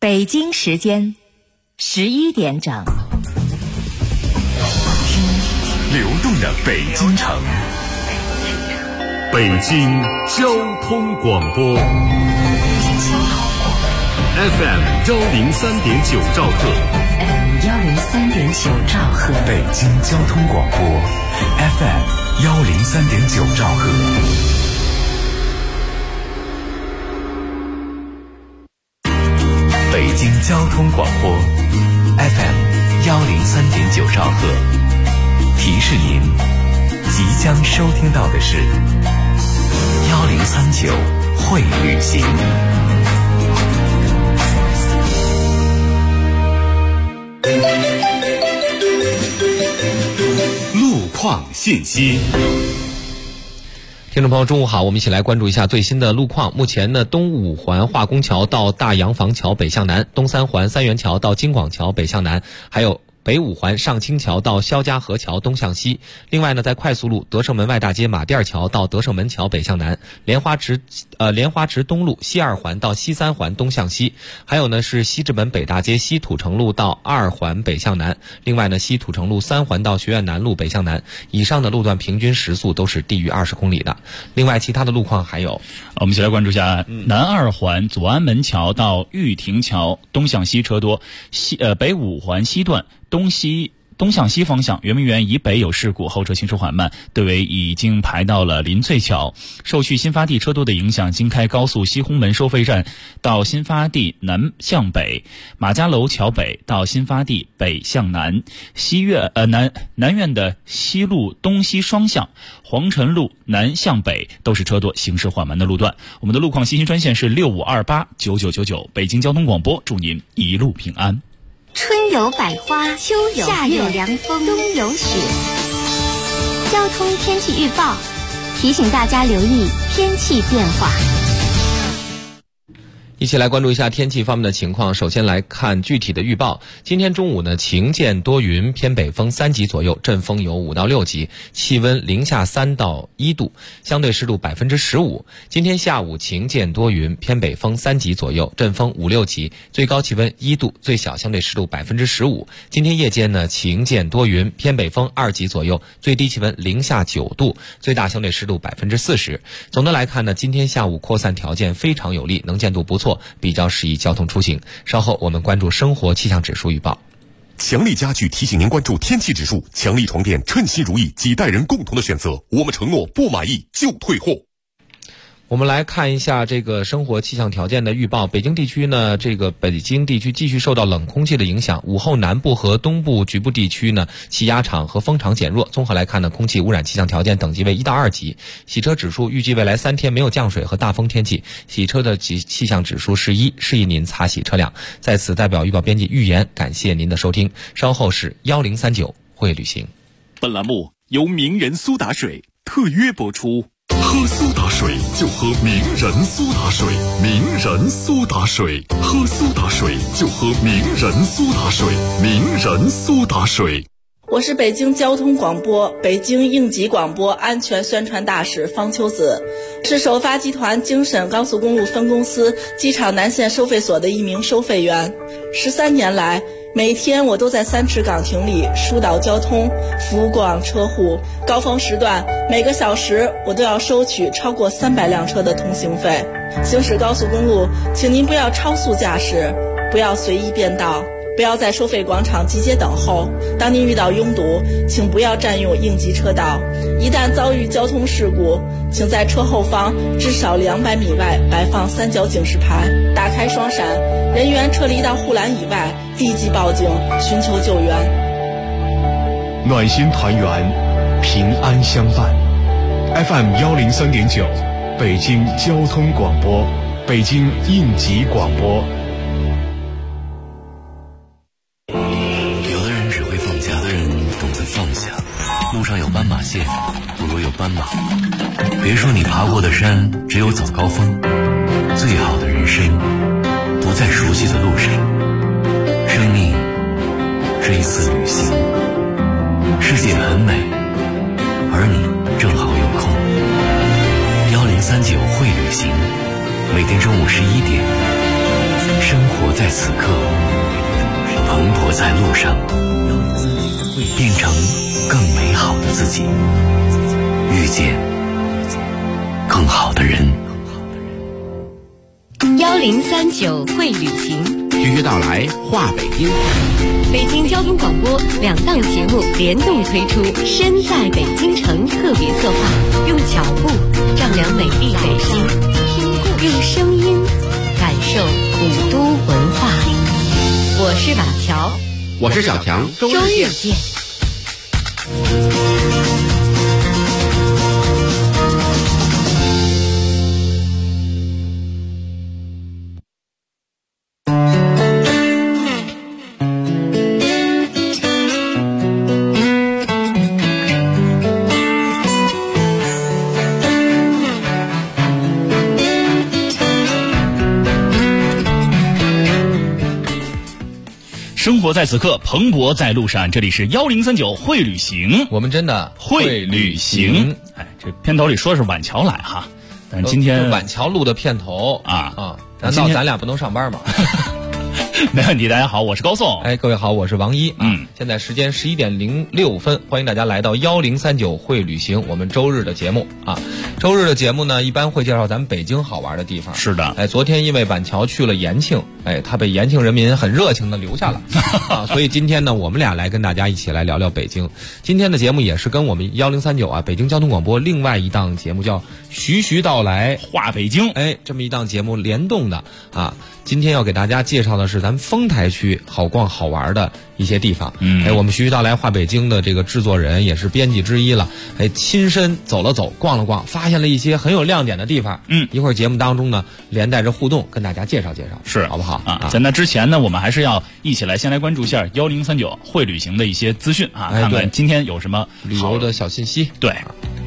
北京时间11点整。 听流动的北京城，北京交通广播 FM 103.9兆赫， FM 103.9兆赫， 北京交通广播 FM 103.9兆赫。北京交通广播 FM 103.9兆赫，提示您即将收听到的是1039会旅行。路况信息。 听众朋友，中午好，我们一起来关注一下最新的路况。目前呢，东五环化工桥到大洋房桥北向南，东三环三元桥到京广桥北向南，还有北五环上清桥到肖家河桥东向西。另外呢，在快速路德胜门外大街马甸桥到德胜门桥北向南，莲花池东路西二环到西三环东向西。还有呢是西直门北大街西土城路到二环北向南。另外呢，西土城路三环到学院南路北向南。以上的路段平均时速都是低于20公里的。另外，其他的路况还有， 我们一起来关注一下南二环左安门桥到玉亭桥东向西车多，北五环西段东向西方向圆明园以北有事故，后车行驶缓慢，队尾已经排到了林翠桥。受续新发地车多的影响，京开高速西红门收费站到新发地南向北，马家楼桥北到新发地北向南，南苑的西路东西双向，黄辰路南向北都是车多行驶缓慢的路段。我们的路况信息专线是65289999，北京交通广播，祝您一路平安。 春有百花，秋有夏有凉风，冬有雪。交通天气预报提醒大家留意天气变化。 一起来关注一下天气方面的情况。首先来看具体的预报。今天中午呢，晴间多云，偏北风3级左右，阵风有5到6级，气温零下3到1度，相对湿度15%。今天下午晴间多云，偏北风3级左右，阵风5、6级，最高气温1度，最小相对湿度15%。今天夜间呢，晴间多云，偏北风2级左右，最低气温零下9度，最大相对湿度40%。总的来看呢，今天下午扩散条件非常有利，能见度不错，比较适宜交通出行。稍后我们关注生活气象指数预报。 强力家具提醒您关注天气指数，强力床垫称心如意，几代人共同的选择，我们承诺不满意就退货。 我们来看一下这个生活气象条件的预报。北京地区呢，北京地区继续受到冷空气的影响，午后南部和东部局部地区呢，气压场和风场减弱。综合来看呢，空气污染气象条件等级为1到2级。洗车指数预计未来3天没有降水和大风天气，洗车的气象指数是1，示意您擦洗车辆。在此代表预报编辑预言，感谢您的收听。稍后是1039会旅行。 本栏目由名人苏打水特约播出。喝苏打水就喝名人苏打水，名人苏打水，喝苏打水就喝名人苏打水，名人苏打水。 我是北京交通广播北京应急广播安全宣传大使方秋子，是首发集团京沈高速公路分公司机场南线收费所的一名收费员。13年来，每天我都在3池岗亭里疏导交通，服务过往车户。高峰时段，每个小时我都要收取超过300辆车的通行费。行驶高速公路，请您不要超速驾驶，不要随意变道，不要在收费广场集结等候。当您遇到拥堵，请不要占用应急车道。一旦遭遇交通事故，请在车后方至少200米外摆放3角警示牌，打开双闪，人员撤离到护栏以外，立即报警寻求救援。 暖心团圆，平安相伴。FM 103.9，北京交通广播，北京应急广播。 有的人只会放假，有的人懂得放下。路上有斑马线，不如有斑马。别说你爬过的山只有早高峰，最好的人生不在熟悉的路上。生命是一次旅行，世界很美，而你正好有空。1039会旅行，每天中午11点， 生活在此刻，蓬勃在路上，变成更美好的自己，遇见更好的人。 1039会旅行， 徐徐到来话北京。 北京交通广播2档节目联动推出《身在北京城》特别策划，用脚步丈量美丽北京，用声音感受古都文化。我是马乔， 我是小强， 周日见。 生活在此刻，蓬勃在路上。这里是1039会旅行， 我们真的会旅行。哎，这片头里说是晚桥来哈，但是今天晚桥录的片头难道咱俩不能上班吗？ 没问题，大家好，我是高颂。 哎，各位好，我是王一。现在时间11点06分，欢迎大家来到1039会旅行，我们周日的节目啊。周日的节目呢，一般会介绍咱们北京好玩的地方。 是的， 哎，昨天因为板桥去了延庆，哎，他被延庆人民很热情的留下了啊，所以今天呢，我们俩来跟大家一起来聊聊北京。今天的节目也是跟我们1039啊，北京交通广播另外一档节目叫徐徐到来话北京， 哎，这么一档节目联动的啊。今天要给大家介绍的是咱们丰台区好逛好玩的一些地方。哎，我们徐徐到来话北京的这个制作人也是编辑之一了，哎，亲身走了走，逛了逛，发现了一些很有亮点的地方。一会儿节目当中呢，连带着互动跟大家介绍介绍， 是好不好啊？在那之前呢，我们还是要一起来先来关注一下1039会旅行的一些资讯啊，看看今天有什么旅游的小信息。 对，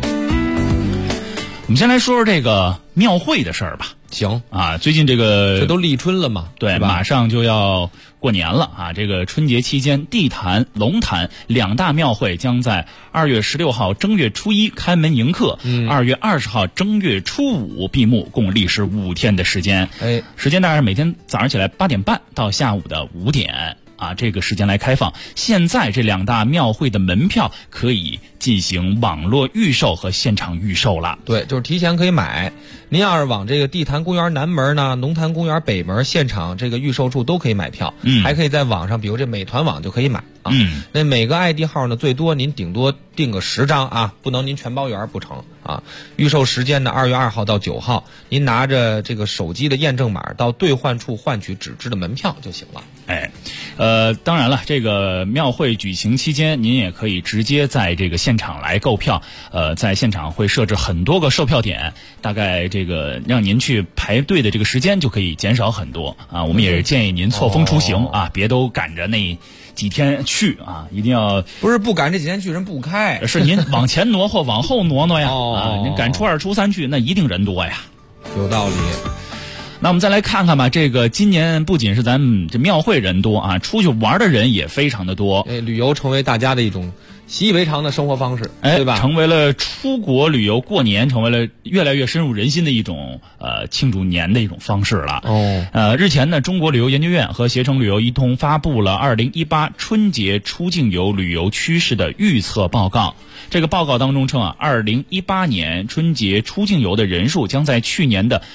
我们先来说说这个庙会的事儿吧。 行啊，最近这都立春了嘛， 对，马上就要过年了啊！这个春节期间，地坛、龙坛2大庙会将在2月16号正月初1开门迎客，2月20号正月初5闭幕，共历时5天的时间。哎，时间大概是每天早上起来8点半到下午的5点。啊，这个时间来开放。现在这2大庙会的门票可以进行网络预售和现场预售了。 对，就是提前可以买。您要是往这个地坛公园南门呢、龙潭公园北门现场这个预售处都可以买票，还可以在网上，比如这美团网就可以买啊。那每个 ID 号呢，最多您顶多订个10张啊，不能您全包圆不成啊。预售时间呢，2月2号到9号，您拿着这个手机的验证码到兑换处换取纸质的门票就行了。 哎，当然了，这个庙会举行期间，您也可以直接在这个现场来购票。在现场会设置很多个售票点，大概这个让您去排队的这个时间就可以减少很多啊。我们也是建议您错峰出行啊，别都赶着那几天去啊，一定要不是不赶这几天去，人不开， 是您往前挪或往后挪挪呀。啊，您赶初2、初3去，那一定人多呀。 有道理。 那我们再来看看吧，这个今年不仅是咱们这庙会人多啊，出去玩的人也非常的多。 哎，旅游成为大家的一种习以为常的生活方式，对吧？ 成为了出国旅游过年，成为了越来越深入人心的一种庆祝年的一种方式了。日前呢，中国旅游研究院和携程旅游一同发布了2018春节出境游旅游趋势的预测报告。这个报告当中称啊，2018年春节出境游的人数将在去年的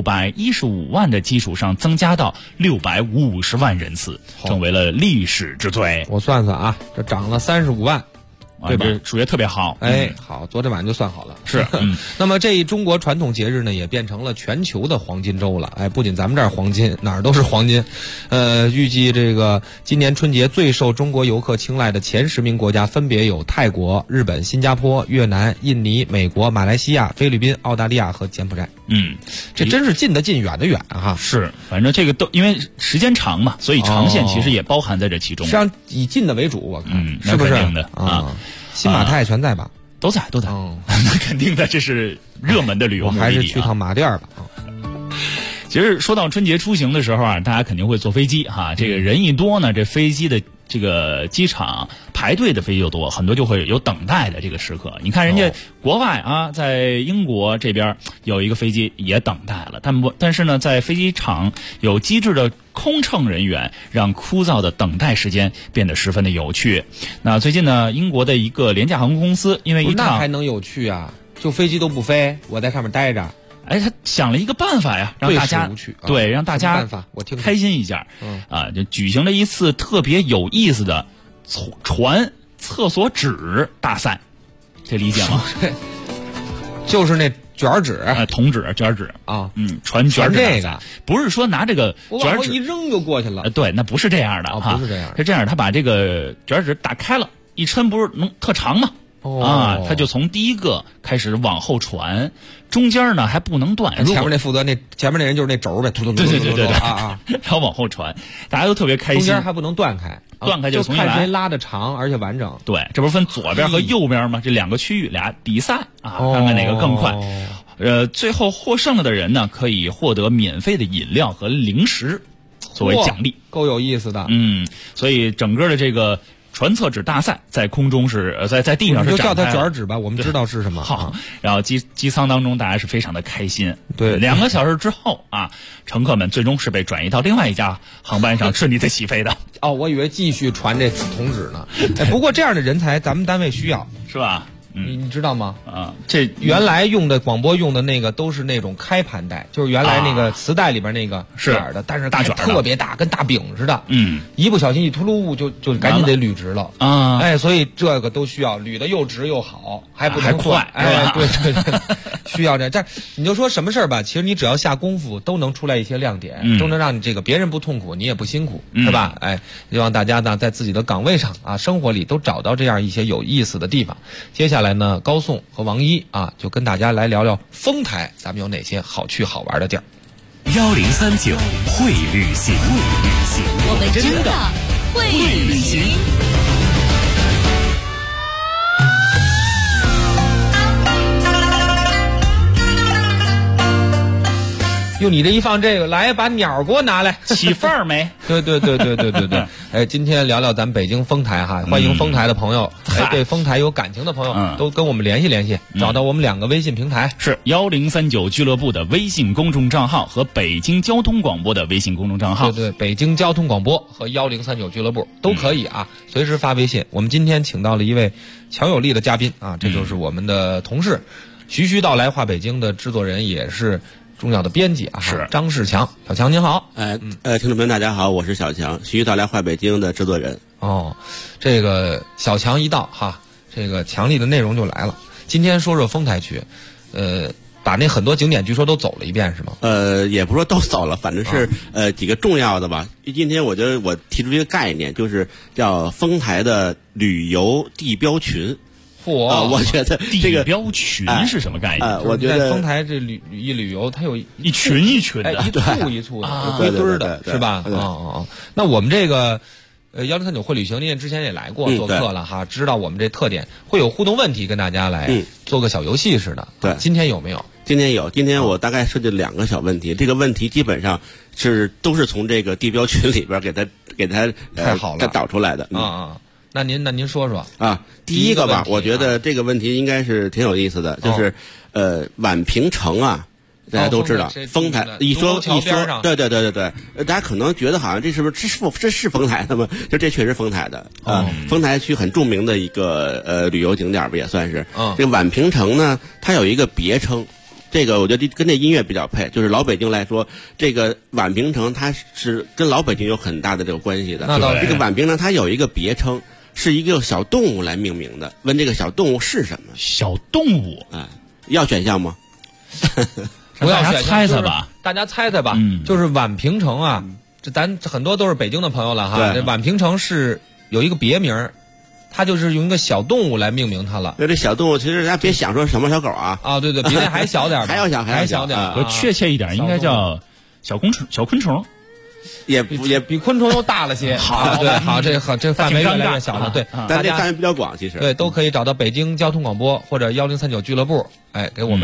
615万的基础上增加到650万人次，成为了历史之最。 我算算啊，这涨了35万。对吧？ 数学特别好， 哎，好，昨天晚上就算好了。 是， 那么这一中国传统节日呢，也变成了全球的黄金周了。哎，不仅咱们这儿黄金，哪儿都是黄金。预计这个今年春节最受中国游客青睐的前10名国家分别有泰国、日本、新加坡、越南、印尼、美国、马来西亚、菲律宾、澳大利亚和柬埔寨。这真是近的近，远的远哈。 是，反正这个都因为时间长嘛，所以长线其实也包含在这其中。 实际上以近的为主，我看， 是不是的啊？新马泰全在吧？ 都在。那肯定的，这是热门的旅游目的地。 我还是去趟马甸吧。 其实说到春节出行的时候啊，大家肯定会坐飞机哈。这个人一多呢，这飞机的这个机场排队的飞机就多，很多就会有等待的这个时刻。你看人家国外啊，在英国这边有一个飞机也等待了，但是呢，在飞机场有机智的空乘人员，让枯燥的等待时间变得十分的有趣。那最近呢，英国的一个廉价航空公司因为一趟那还能有趣啊？就飞机都不飞，我在上面待着。 哎，他想了一个办法呀，让大家对让大家开心一下，就举行了一次特别有意思的传厕所纸大赛，这理解吗？ 就是那卷纸， 铜纸、卷纸啊， 传卷纸这个不是说拿这个卷纸一扔就过去了， 对，那不是这样的不是这样， 是这样，他把这个卷纸打开了，一抻不是能特长吗？他就从第一个开始往后传，中间呢还不能断。 前面前面那人就是那轴呗， 对啊， 然后往后传，大家都特别开心。 中间还不能断开， 断开就重新来， 看谁拉的长而且完整。 对，这不是分左边和右边吗？这两个区域俩比赛啊，看看哪个更快。最后获胜了的人呢，可以获得免费的饮料和零食作为奖励， 够有意思的。 所以整个的这个传厕纸大赛在空中是在地上是展开， 就叫它卷纸吧，我们知道是什么。 好，然后机舱当中大家是非常的开心。 对 ，2个小时之后啊，乘客们最终是被转移到另外一家航班上顺利的起飞的。 我以为继续传这铜纸呢。不过这样的人才咱们单位需要， 是吧？ 你知道吗？ 这原来用的广播用的那个都是那种开盘带，就是原来那个磁带里边那个卷的，但是大卷特别大，跟大饼似的。一不小心一秃噜就赶紧得捋直了啊！ 所以这个都需要捋的又直又好，还不能快。 对，需要这。但你就说什么事儿吧，其实你只要下功夫，都能出来一些亮点，都能让你这个别人不痛苦，你也不辛苦，是吧？希望大家呢在自己的岗位上啊，生活里都找到这样一些有意思的地方。接下来呢，高颂和王一啊，就跟大家来聊聊丰台，咱们有哪些好去好玩的地儿。 1039会旅行， 我们真的会旅行。 用你这一放这个，来把鸟给我拿来， 起范儿没？ 对。今天聊聊咱北京丰台哈，欢迎丰台的朋友，对丰台有感情的朋友，都跟我们联系，找到我们2个微信平台， 是1039俱乐部的微信公众账号和北京交通广播的微信公众账号。 对，北京交通广播和1039俱乐部都可以啊，随时发微信。我们今天请到了一位强有力的嘉宾啊，这就是我们的同事，徐徐到来话北京的制作人，也是重要的编辑啊， 是张世强。小强您好。 听众朋友大家好，我是小强，徐徐到来话北京的制作人。 这个小强一到哈，这个强力的内容就来了。今天说说丰台区，把那很多景点据说都走了一遍是吗？ 也不是说都走了，反正是几个重要的吧。今天我觉得我提出一个概念，就是叫丰台的旅游地标群。我觉得这个地标群是什么概念？ 我觉得丰台这旅游，它有一群一群的， 一簇的，堆堆的，是吧？那我们这个1039会旅行，您之前也来过做客了哈，知道我们这特点，会有互动问题跟大家来做个小游戏似的。 对， 今天有没有？ 今天有，今天我大概设计了2个小问题，这个问题基本上都是从这个地标群里边给它太好了导出来的那您说说啊？第一个吧，我觉得这个问题应该是挺有意思的，就是宛平城啊，大家都知道，丰台一说，对，大家可能觉得好像这是丰台的吗？就这确实丰台的丰台区很著名的一个旅游景点吧，也算是。这个宛平城呢，它有一个别称。这个我觉得跟这音乐比较配，就是老北京来说，这个宛平城它是跟老北京有很大的这个关系的。这个宛平城它有一个别称，是一个小动物来命名的。问这个小动物是什么？ 小动物要选项吗？ 不要大家猜猜吧， 大家猜猜吧。就是宛平城啊，这咱很多都是北京的朋友了哈。这宛平城是有一个别名。它就是用一个小动物来命名它了。 这小动物其实大家别想说小猫小狗啊。 对，比那还小点， 还要小点。 确切一点，应该叫小昆虫。 也比昆虫都大了些。好，这范围越来越小了。对， 但这范围比较广，其实对都可以找到北京交通广播或者1039俱乐部，给我们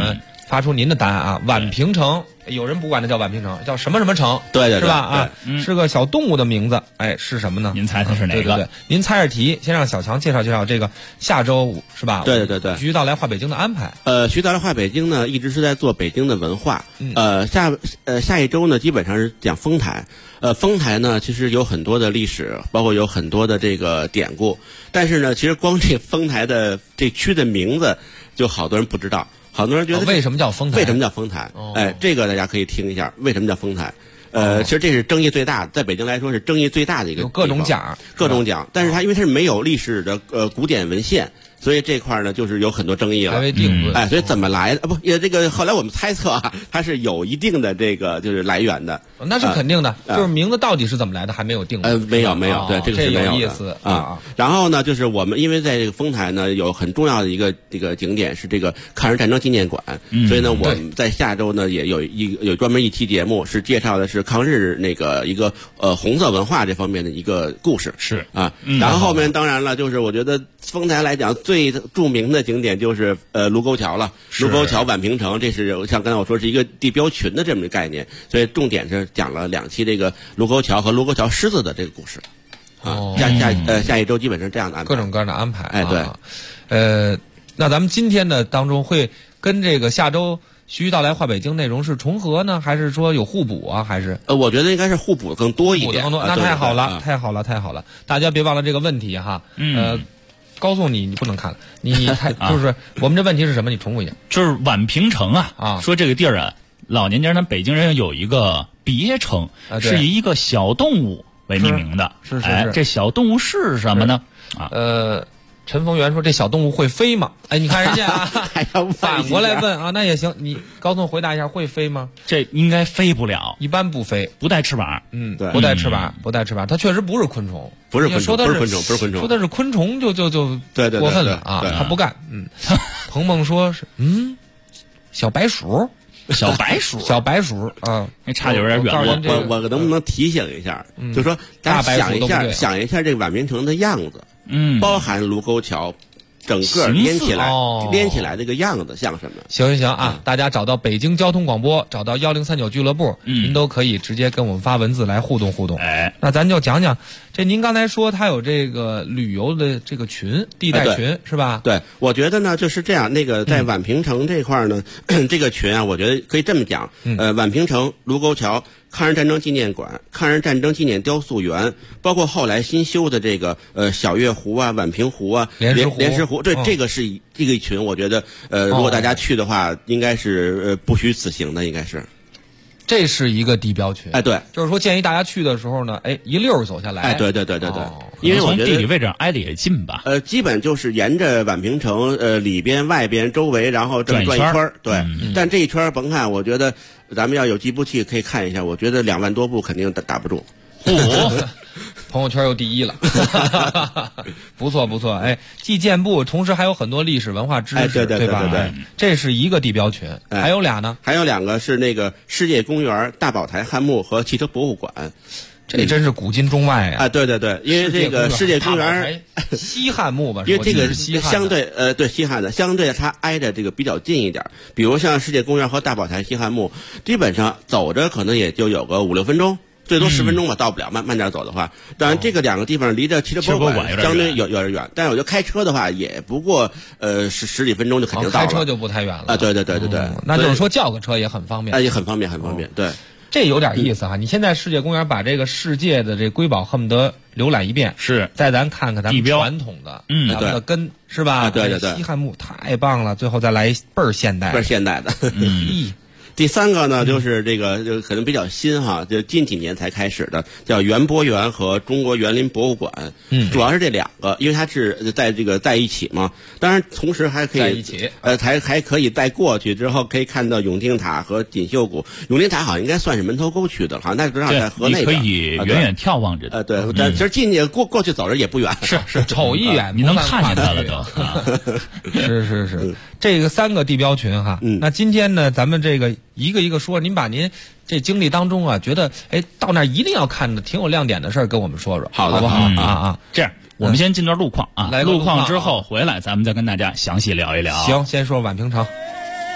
发出您的答案啊。宛平城，有人不管它叫宛平城，叫什么什么城， 对对对， 是吧？啊，是个小动物的名字，哎，是什么呢？ 您猜它是哪个？ 对对对，您猜着题，先让小强介绍介绍这个下周是吧？ 对对对， 徐到来话北京的安排。 徐到来话北京呢，一直是在做北京的文化。下一周呢，基本上是讲丰台。丰台呢，其实有很多的历史，包括有很多的这个典故。但是呢，其实光这丰台的这区的名字，就好多人不知道。好多人觉得为什么叫丰台？ 为什么叫丰台？哎，这个大家可以听一下，为什么叫丰台？其实这是争议最大的，在北京来说是争议最大的一个。 有各种奖， 但是它因为它是没有历史的古典文献。所以这块呢，就是有很多争议了， 还未定论。 哎，所以怎么来的？这个后来我们猜测啊，它是有一定的这个就是来源的。 那是肯定的，就是名字到底是怎么来的还没有定论。 没有，对，这个是没有的。 有意思啊。然后呢，就是我们因为在这个丰台呢，有很重要的一个这个景点是这个抗日战争纪念馆，所以呢，我们在下周呢也有专门一期节目是介绍的是抗日那个一个红色文化这方面的一个故事。 是啊，然后后面当然了，就是我觉得丰台来讲最著名的景点就是卢沟桥了，卢沟桥宛平城，这是像刚才我说是一个地标群的这么一个概念，所以重点是讲了2期这个卢沟桥和卢沟桥狮子的这个故事。下一周基本上这样的安排， 各种各样的安排。 哎，对， 那咱们今天的当中会跟这个下周徐到来话北京内容是重合呢，还是说有互补啊？还是我觉得应该是互补更多一点。 那太好了，太好了，太好了！大家别忘了这个问题哈。高颂你不能看了，你就是我们这问题是什么？你重复一下。 就是宛平城啊，说这个地儿啊，老年间呢，北京人有一个别称，是以一个小动物为命名的。 是， 这小动物是什么呢？ 陈逢源说：“这小动物会飞吗？”哎，你看人家啊，反过来问啊，那也行。你高颂回答一下，会飞吗？ 这应该飞不了， 一般不飞， 不带翅膀。 对， 不带翅膀，不带翅膀。它确实不是昆虫， 不是昆虫，不是昆虫。 说的是昆虫就对过分了啊！他不干。鹏鹏说是小白鼠。小白鼠啊， 那差点有点远。 我能不能提醒一下？就说大家想一下这个宛平城的样子，包含卢沟桥，整个连起来这个样子像什么？ 行啊，大家找到北京交通广播，找到1039俱乐部，您都可以直接跟我们发文字来互动。那咱就讲讲这您刚才说他有这个旅游的这个群地带群是吧？ 对，我觉得呢就是这样。那个在宛平城这块呢，这个群啊，我觉得可以这么讲。宛平城、卢沟桥、抗日战争纪念馆、抗日战争纪念雕塑园，包括后来新修的这个小月湖啊、宛平湖啊、莲石湖，这个是这个一群，我觉得如果大家去的话，应该是不虚此行的，应该是。 这是一个地标群， 哎，对， 就是说建议大家去的时候呢，一溜走下来， 哎，对，因为我觉得地理位置挨得也近吧， 基本就是沿着宛平城里边、外边、周围，然后转一圈，对，但这一圈甭看，我觉得咱们要有计步器可以看一下，我觉得2万多步肯定打不住。 朋友圈又第一了，不错，哎，既健步，同时还有很多历史文化知识， 对吧？ 对， 这是一个地标群，还有俩呢， 还有2个是那个世界公园、大宝台汉墓和汽车博物馆。 这真是古今中外啊！对，因为这个世界公园西汉墓吧， 因为这个相对对西汉的，相对它挨着这个比较近一点。比如像世界公园和大宝台西汉墓，基本上走着可能也就有个5-6分钟。最多10分钟吧，到不了，慢点走的话。当然，这个2个地方离着汽车博物馆相对有点远，但是我觉得开车的话也不过十几分钟就肯定到了。 开车就不太远了啊！对， 那就是说叫个车也很方便。 也很方便，对。 这有点意思哈！你现在世界公园把这个世界的这瑰宝恨不得浏览一遍， 是再咱看看咱们传统的，咱们的根是吧？ 对， 西汉墓太棒了，最后再来一倍儿现代的。第3个呢，就是这个就可能比较新哈，就近几年才开始的，叫园博园和中国园林博物馆。主要是这2个，因为它是在一起嘛。当然，同时还可以在一起， 还可以再过去之后可以看到永定塔和锦绣谷。永定塔好像应该算是门头沟区的，好像那正好在河内边。你可以远远眺望着。 对，但其实进去过去走着也不远。 是， 瞅一眼你能看见它了都。 是，这个3个地标群哈。那今天呢，咱们这个一个一个说，您把您这经历当中啊，觉得到那儿一定要看的挺有亮点的事儿跟我们说说，好不好啊？ 这样，我们先进段路况啊， 来路况之后回来，咱们再跟大家详细聊一聊。 行，先说宛平城。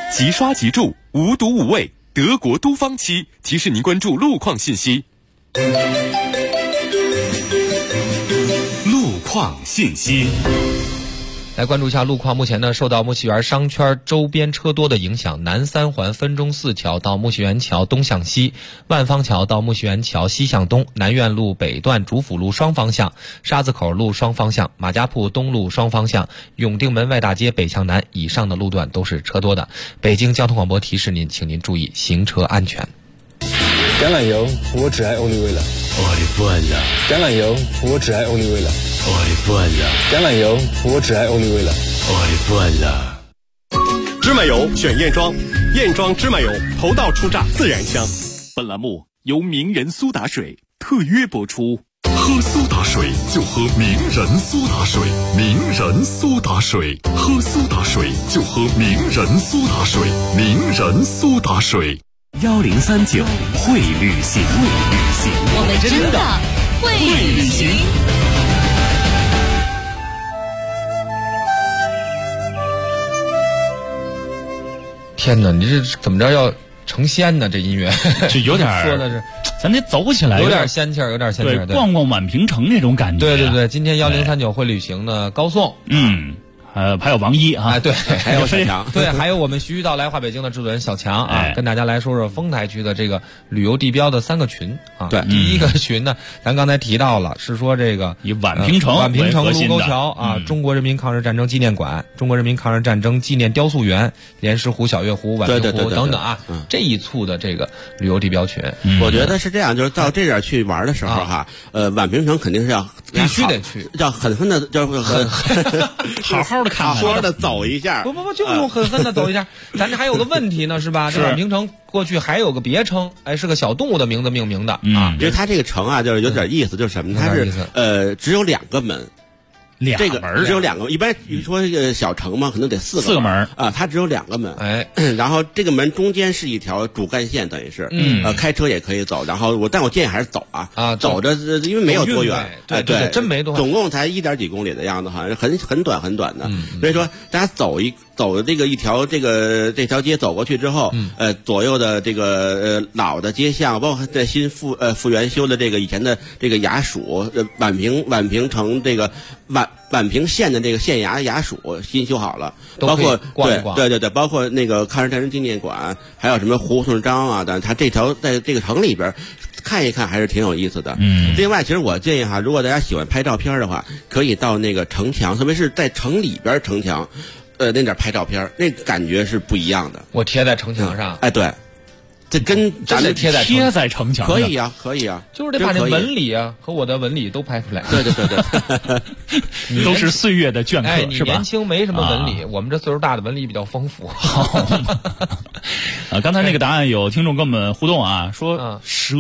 即刷即住，无毒无味，德国都方漆提示您关注路况信息。路况信息。 来关注一下路况。目前呢，受到木樨园商圈周边车多的影响，南三环分钟寺桥到木樨园桥东向西，万方桥到木樨园桥西向东，南苑路北段主辅路双方向，沙子口路双方向，马家铺东路双方向，永定门外大街北向南以上的路段都是车多的。北京交通广播提示您，请您注意行车安全。 橄榄油，我只爱欧丽味了。 我的饭了。 橄榄油，我只爱欧丽味了。 我的饭了。 橄榄油，我只爱欧丽味了。 我的饭了。 芝麻油选燕庄，燕庄芝麻油头道出榨，自然香。本栏目由名人苏打水特约播出。 喝苏打水就喝名人苏打水，名人苏打水，喝苏打水就喝名人苏打水，名人苏打水。 1039会旅行， 我们真的会旅行。 天哪，你这怎么着要成仙呢？这音乐就有点说的是， 咱得走起来， 有点仙气儿，有点仙气儿。 对，逛逛宛平城那种感觉。 对对对，今天1039会旅行的高颂， 还有王一啊， 对， 还有小强， 对，还有我们徐徐道来话北京的制作人小强啊，跟大家来说说丰台区的这个旅游地标的3个群啊。 对， 第一个群呢，咱刚才提到了，是说这个以宛平城卢沟桥啊，中国人民抗日战争纪念馆、中国人民抗日战争纪念雕塑园、莲石湖、小月湖、宛平湖等等啊，这一簇的这个旅游地标群。 我觉得是这样，就是到这点去玩的时候哈，宛平城肯定是要必须得去， 要狠狠的，就好好的看， 好好的走一下。 不，就用狠狠的走一下。咱这还有个问题呢，是吧？这宛平城过去还有个别称，是个小动物的名字命名的啊。 因为它这个城啊，就是有点意思，就是什么？它是只有2个门。这个只有2个，一般你说这个小城嘛，可能得4个门啊，它只有2个门，然后这个门中间是一条主干线，等于是，开车也可以走，然后但我建议还是走啊，走着，因为没有多远， 对，真没多远， 总共才1点几公里的样子，好像很短的，所以说大家走的这条这条街走过去之后，左右的这个老的街巷，包括在新复原修的这个以前的这个衙署，宛平城这个宛平县的这个县衙署新修好了，包括对，包括那个抗日战争纪念馆，还有什么胡同章啊，但它这条在这个城里边看一看还是挺有意思的。另外，其实我建议哈，如果大家喜欢拍照片的话，可以到那个城墙，特别是在城里边城墙，那点拍照片，那感觉是不一样的。 我贴在城墙上， 对。这跟咱们贴在城墙可以啊， 就是得把这纹理啊和我的纹理都拍出来。 对， 都是岁月的镌刻， 你年轻没什么纹理，我们这岁数大的纹理比较丰富。 刚才那个答案有听众跟我们互动啊，说蛇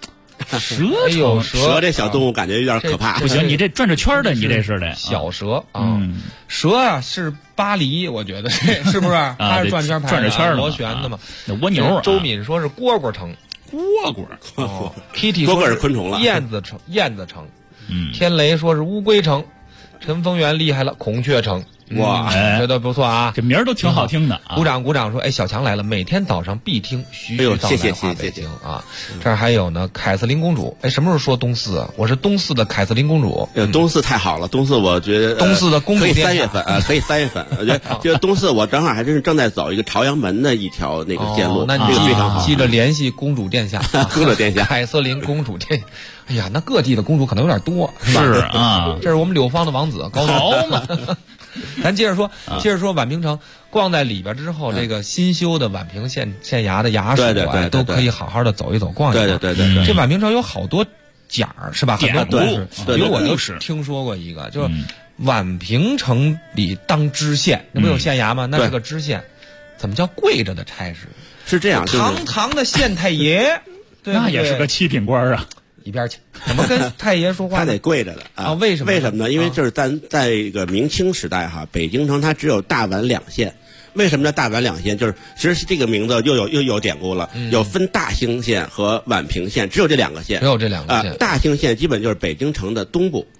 这小动物感觉有点可怕。 不行，你这转着圈的，你这是的小蛇啊，蛇啊是巴黎，我觉得是不是？它是转圈转着圈螺旋的嘛。 那蜗牛， 周敏说是蝈蝈城，Kitty 说是昆虫了， 燕子城，天雷说是乌龟城，陈丰源厉害了，孔雀城。 哇， 觉得不错啊， 这名儿都挺好听的。 鼓掌说，小强来了，每天早上必听徐徐道来话北京啊。这儿还有呢，凯瑟琳公主，什么时候说东四啊？我是东四的凯瑟琳公主。 东四太好了，东四我觉得东四的公主可以3月份啊，可以3月份。我觉得就东四，我正好还真是正在走一个朝阳门的一条那个线路， 那你这个非常好。 记着联系公主殿下，凯瑟琳公主殿。哎呀，那各地的公主可能有点多，是吧？ 是啊， 这是我们柳芳的王子，高豪嘛。咱接着说宛平城，逛在里边之后，这个新修的宛平县衙的衙署都可以好好的走一走，逛一逛。 对。 这宛平城有好多角儿，是吧？很多故事。 因为我就听说过一个，就是宛平城里当知县，那不有县衙吗？那是个知县，怎么叫跪着的差事？ 是这样， 堂堂的县太爷， 那也是个7品官啊。 一边去，怎么跟太爷说话？ 他得跪着的啊！ 为什么呢？因为就是在这个明清时代哈，北京城它只有大宛2县。为什么叫大宛2县？就是其实这个名字又有典故了，有分大兴县和宛平县，只有这2个县。 只有这2个县。 大兴县基本就是北京城的东部。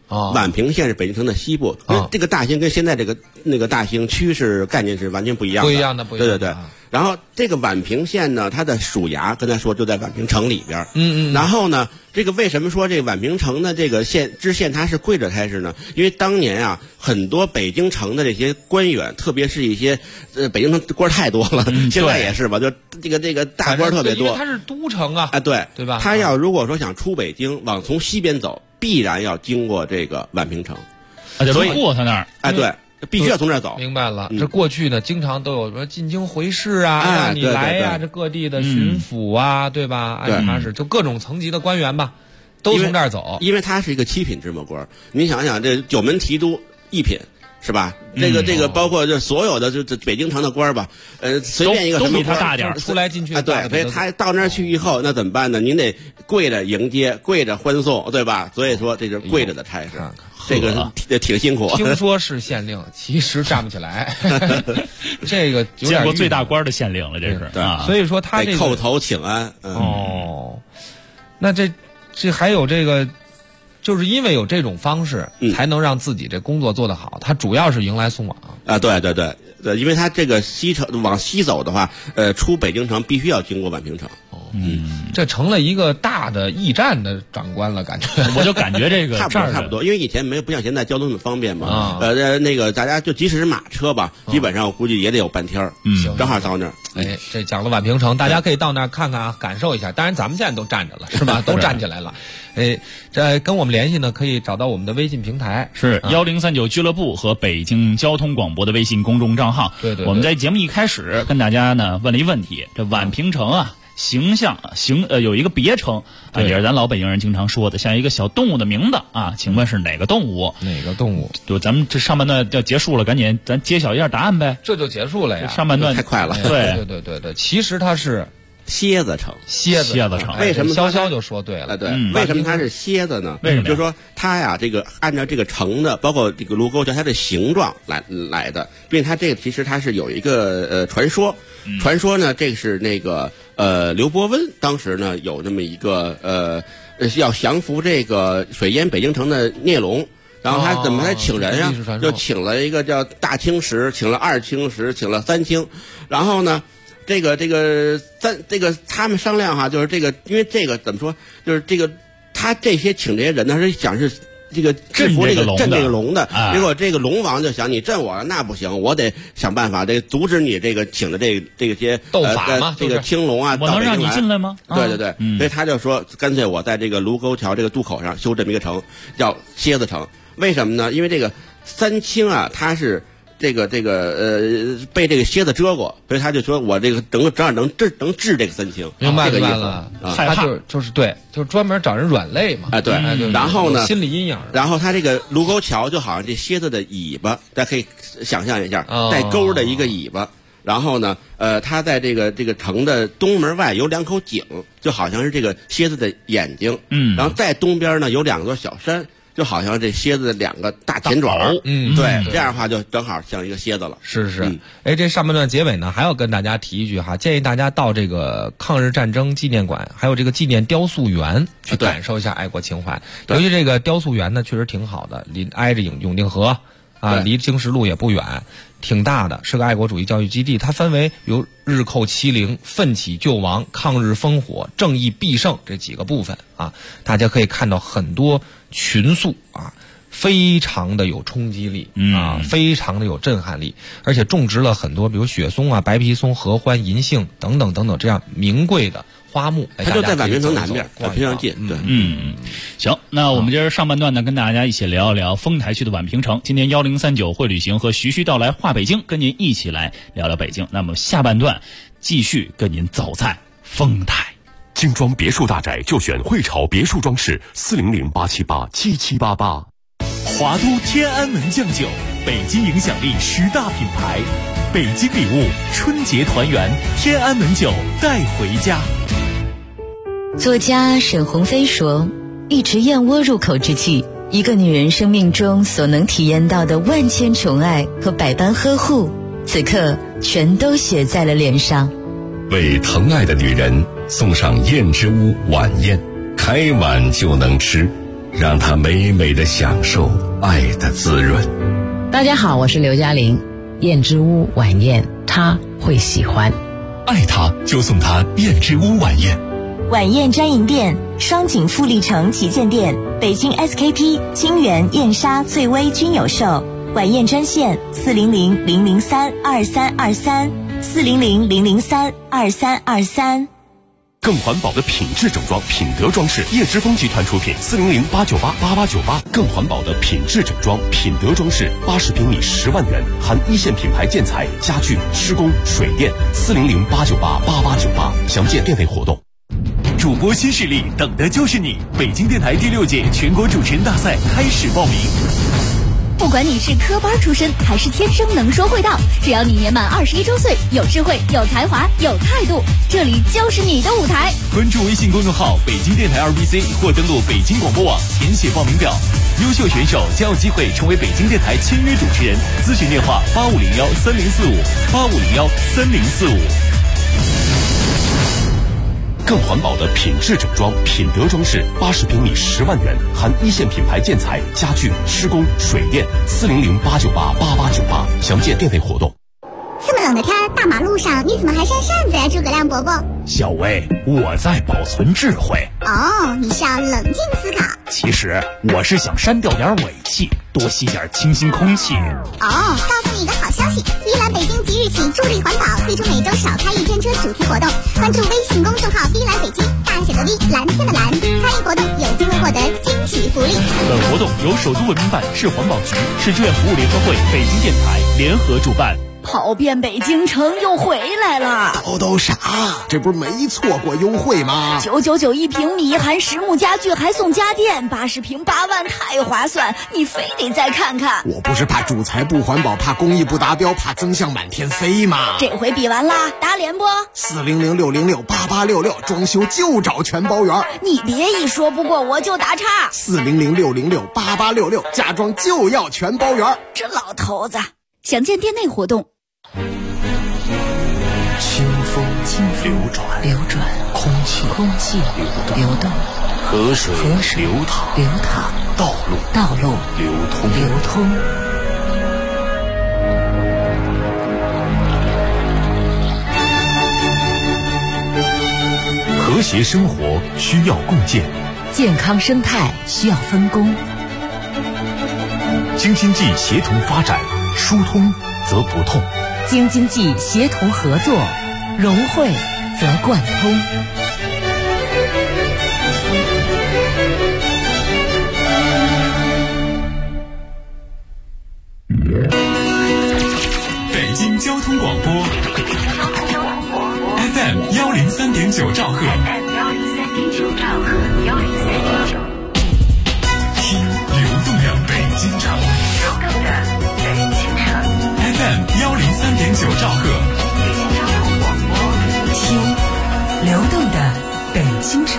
宛平县是北京城的西部。这个大兴跟现在这个那个大兴区是概念是完全不一样的。对对对。然后这个宛平县呢，它的属衙刚才说就在宛平城里边。然后呢，这个为什么说这宛平城的这个知县他是跪着开始呢？因为当年啊，很多北京城的这些官员，特别是一些北京城官太多了，现在也是吧，就这个大官特别多。 因为它是都城啊，对吧？ 他要如果说想出北京，往从西边走，必然要经过这个宛平城， 所以过他那儿。 对。必须要从这儿走。 明白了，这过去呢，经常都有什么进京回视啊，让你来呀，这各地的巡抚啊，对吧？按察使就各种层级的官员吧，都从这儿走。 因为他是一个7品芝麻官，你想想，这9门提督1品。是吧？这个包括就所有的就北京城的官吧，随便一个什么官都比他大点， 出来进去对，所以他到那儿去以后，那怎么办呢？您得跪着迎接，跪着欢送，对吧？所以说这就是跪着的差事，这个挺辛苦。 听说是县令，其实站不起来。这个见过最大官的县令了，这是啊。 所以说他这个叩头请安。 那这还有这个。就是因为有这种方式，才能让自己这工作做得好。他主要是迎来送往啊，对，因为他这个西城往西走的话，出北京城必须要经过宛平城。 这成了一个大的驿站的长官了，感觉我就感觉这个差不多，因为以前不像现在交通那么方便嘛。那个大家就即使是马车吧，基本上我估计也得有半天正好到那儿。 这讲了宛平城，大家可以到那儿看看啊，感受一下。当然咱们现在都站着了，是吧？都站起来了。这跟我们联系呢，可以找到我们的微信平台， 是1039俱乐部和北京交通广播的微信公众账号。 对， 我们在节目一开始跟大家呢问了一问题，这宛平城啊。有一个别称啊，也是咱老北京人经常说的，像一个小动物的名字啊，请问是哪个动物？ 哪个动物？ 就咱们这上半段要结束了，赶紧咱揭晓一下答案呗。 这就结束了呀， 上半段太快了。 对，其实它是蝎子城。 蝎子城， 为什么潇潇就说对了？ 对，为什么它是蝎子呢？ 为什么？ 就是说它呀，这个按照这个城的，包括这个卢沟桥它的形状来的，并且它这个其实它是有一个传说。传说呢，这是那个刘伯温当时呢有这么一个要降服这个水淹北京城的聂龙。然后他怎么还请人啊？就请了一个叫大清时，请了2清时，请了3清。然后呢，这个他们商量哈，就是这个，因为这个怎么说，就是这个他这些请这些人呢，是想是这个制服这个镇这个龙的。结果这个龙王就想，你镇我那不行，我得想办法这个阻止你这个请的这些斗法嘛， 这个青龙啊， 我能让你进来吗？ 对，所以他就说，干脆我在这个卢沟桥这个渡口上修这么一个城，叫蝎子城。为什么呢？因为这个3清啊，他是被这个蝎子蛰过，所以他就说我这个正好能治这个3清。 明白了， 他就是专门找人软肋嘛。 对。然后呢， 心理阴影。 然后他这个卢沟桥就好像这蝎子的尾巴，大家可以想象一下，带钩的一个尾巴。然后呢，它在这个城的东门外有2口井，就好像是这个蝎子的眼睛。然后在东边呢有2座小山。就好像这蝎子的2个大前爪，对，这样的话就正好像一个蝎子了。 是，这上半段结尾呢，还要跟大家提一句哈，建议大家到这个抗日战争纪念馆，还有这个纪念雕塑园去感受一下爱国情怀。尤其这个雕塑园呢，确实挺好的，挨着永定河啊，离经十路也不远。挺大的，是个爱国主义教育基地。它分为由日寇欺凌、奋起救亡、抗日烽火、正义必胜这几个部分啊。大家可以看到很多群塑啊，非常的有冲击力啊，非常的有震撼力，而且种植了很多，比如雪松啊、白皮松、合欢、银杏等等这样名贵的花木。 它就在宛平城南边，非常近。对， 行，那我们今儿上半段呢，跟大家一起聊一聊丰台区的宛平城。今天1039会旅行和徐徐到来话北京，跟您一起来聊聊北京。那么下半段继续跟您走在丰台。 精装别墅大宅就选汇潮别墅装饰，400-878-7788。 华都天安门酱酒，北京影响力10大品牌，北京礼物春节团圆，天安门酒带回家。 作家沈鸿飞说，一池燕窝入口之际，一个女人生命中所能体验到的万千宠爱和百般呵护，此刻全都写在了脸上。 为疼爱的女人送上燕之屋晚宴，开碗就能吃。 让他美美的享受爱的滋润。 大家好，我是刘嘉玲。燕之屋晚宴，他会喜欢。 爱他就送他燕之屋晚宴。 晚宴专营店：双井富力城旗舰店、北京 SKP、清源、燕莎、翠微均有售。晚宴专线：400-003-2323，400-003-2323。 更环保的品质整装，品德装饰，叶之峰集团出品，400-898-8898。更环保的品质整装，品德装饰，80平米10万元，含一线品牌建材、家具、施工、水电。400-898-8898，详见店内活动。主播新势力，等的就是你！北京电台第6届全国主持人大赛开始报名。 不管你是科班出身还是天生能说会道，只要你年满21周岁，有智慧、有才华、有态度，这里就是你的舞台。 关注微信公众号北京电台2BC 或登录北京广播网填写报名表。优秀选手将有机会成为北京电台签约主持人。咨询电话8501-3045，8501-3045。更环保的品质整装，品德装饰，80平米10万元，含一线品牌建材、家具、施工、水电。400-898-8898，详见店内活动。 这么冷的天，大马路上你怎么还扇扇子呀，诸葛亮伯伯？ 小薇，我在保存智慧。 哦，你是要冷静思考。 其实我是想删掉点尾气，多吸点清新空气。 哦，告诉你一个好消息，依兰北京即日起助力环保，推出每周少开1天车主题活动。关注微信公众号“依兰北京”，大写的 V， 蓝天的蓝，参与活动有机会获得惊喜福利。 本活动由首都文明办、市环保局、市志愿服务联合会、北京电台联合主办。 跑遍北京城又回来了， 叨啥？这不是没错过优惠吗 ？999一平米，含实木家具还送家电，80平8万，太划算！你非得再看看。 我不是怕主材不环保，怕工艺不达标，怕增项满天飞吗？ 这回比完啦，打脸不 ？400-606-8866，装修就找全包圆。 你别一说不过我就打岔。 400-606-8866，家装就要全包圆。 这老头子。详见店内活动。 清风流转，空气流动，河水流淌，道路流通。 和谐生活需要共建， 健康生态需要分工。 京津冀协同发展，疏通则不痛， 京津冀协同合作，融汇则贯通。 北京交通广播 FM 103.9兆赫，听流动的北京城。FM 103.9兆赫， 听流动的北京城。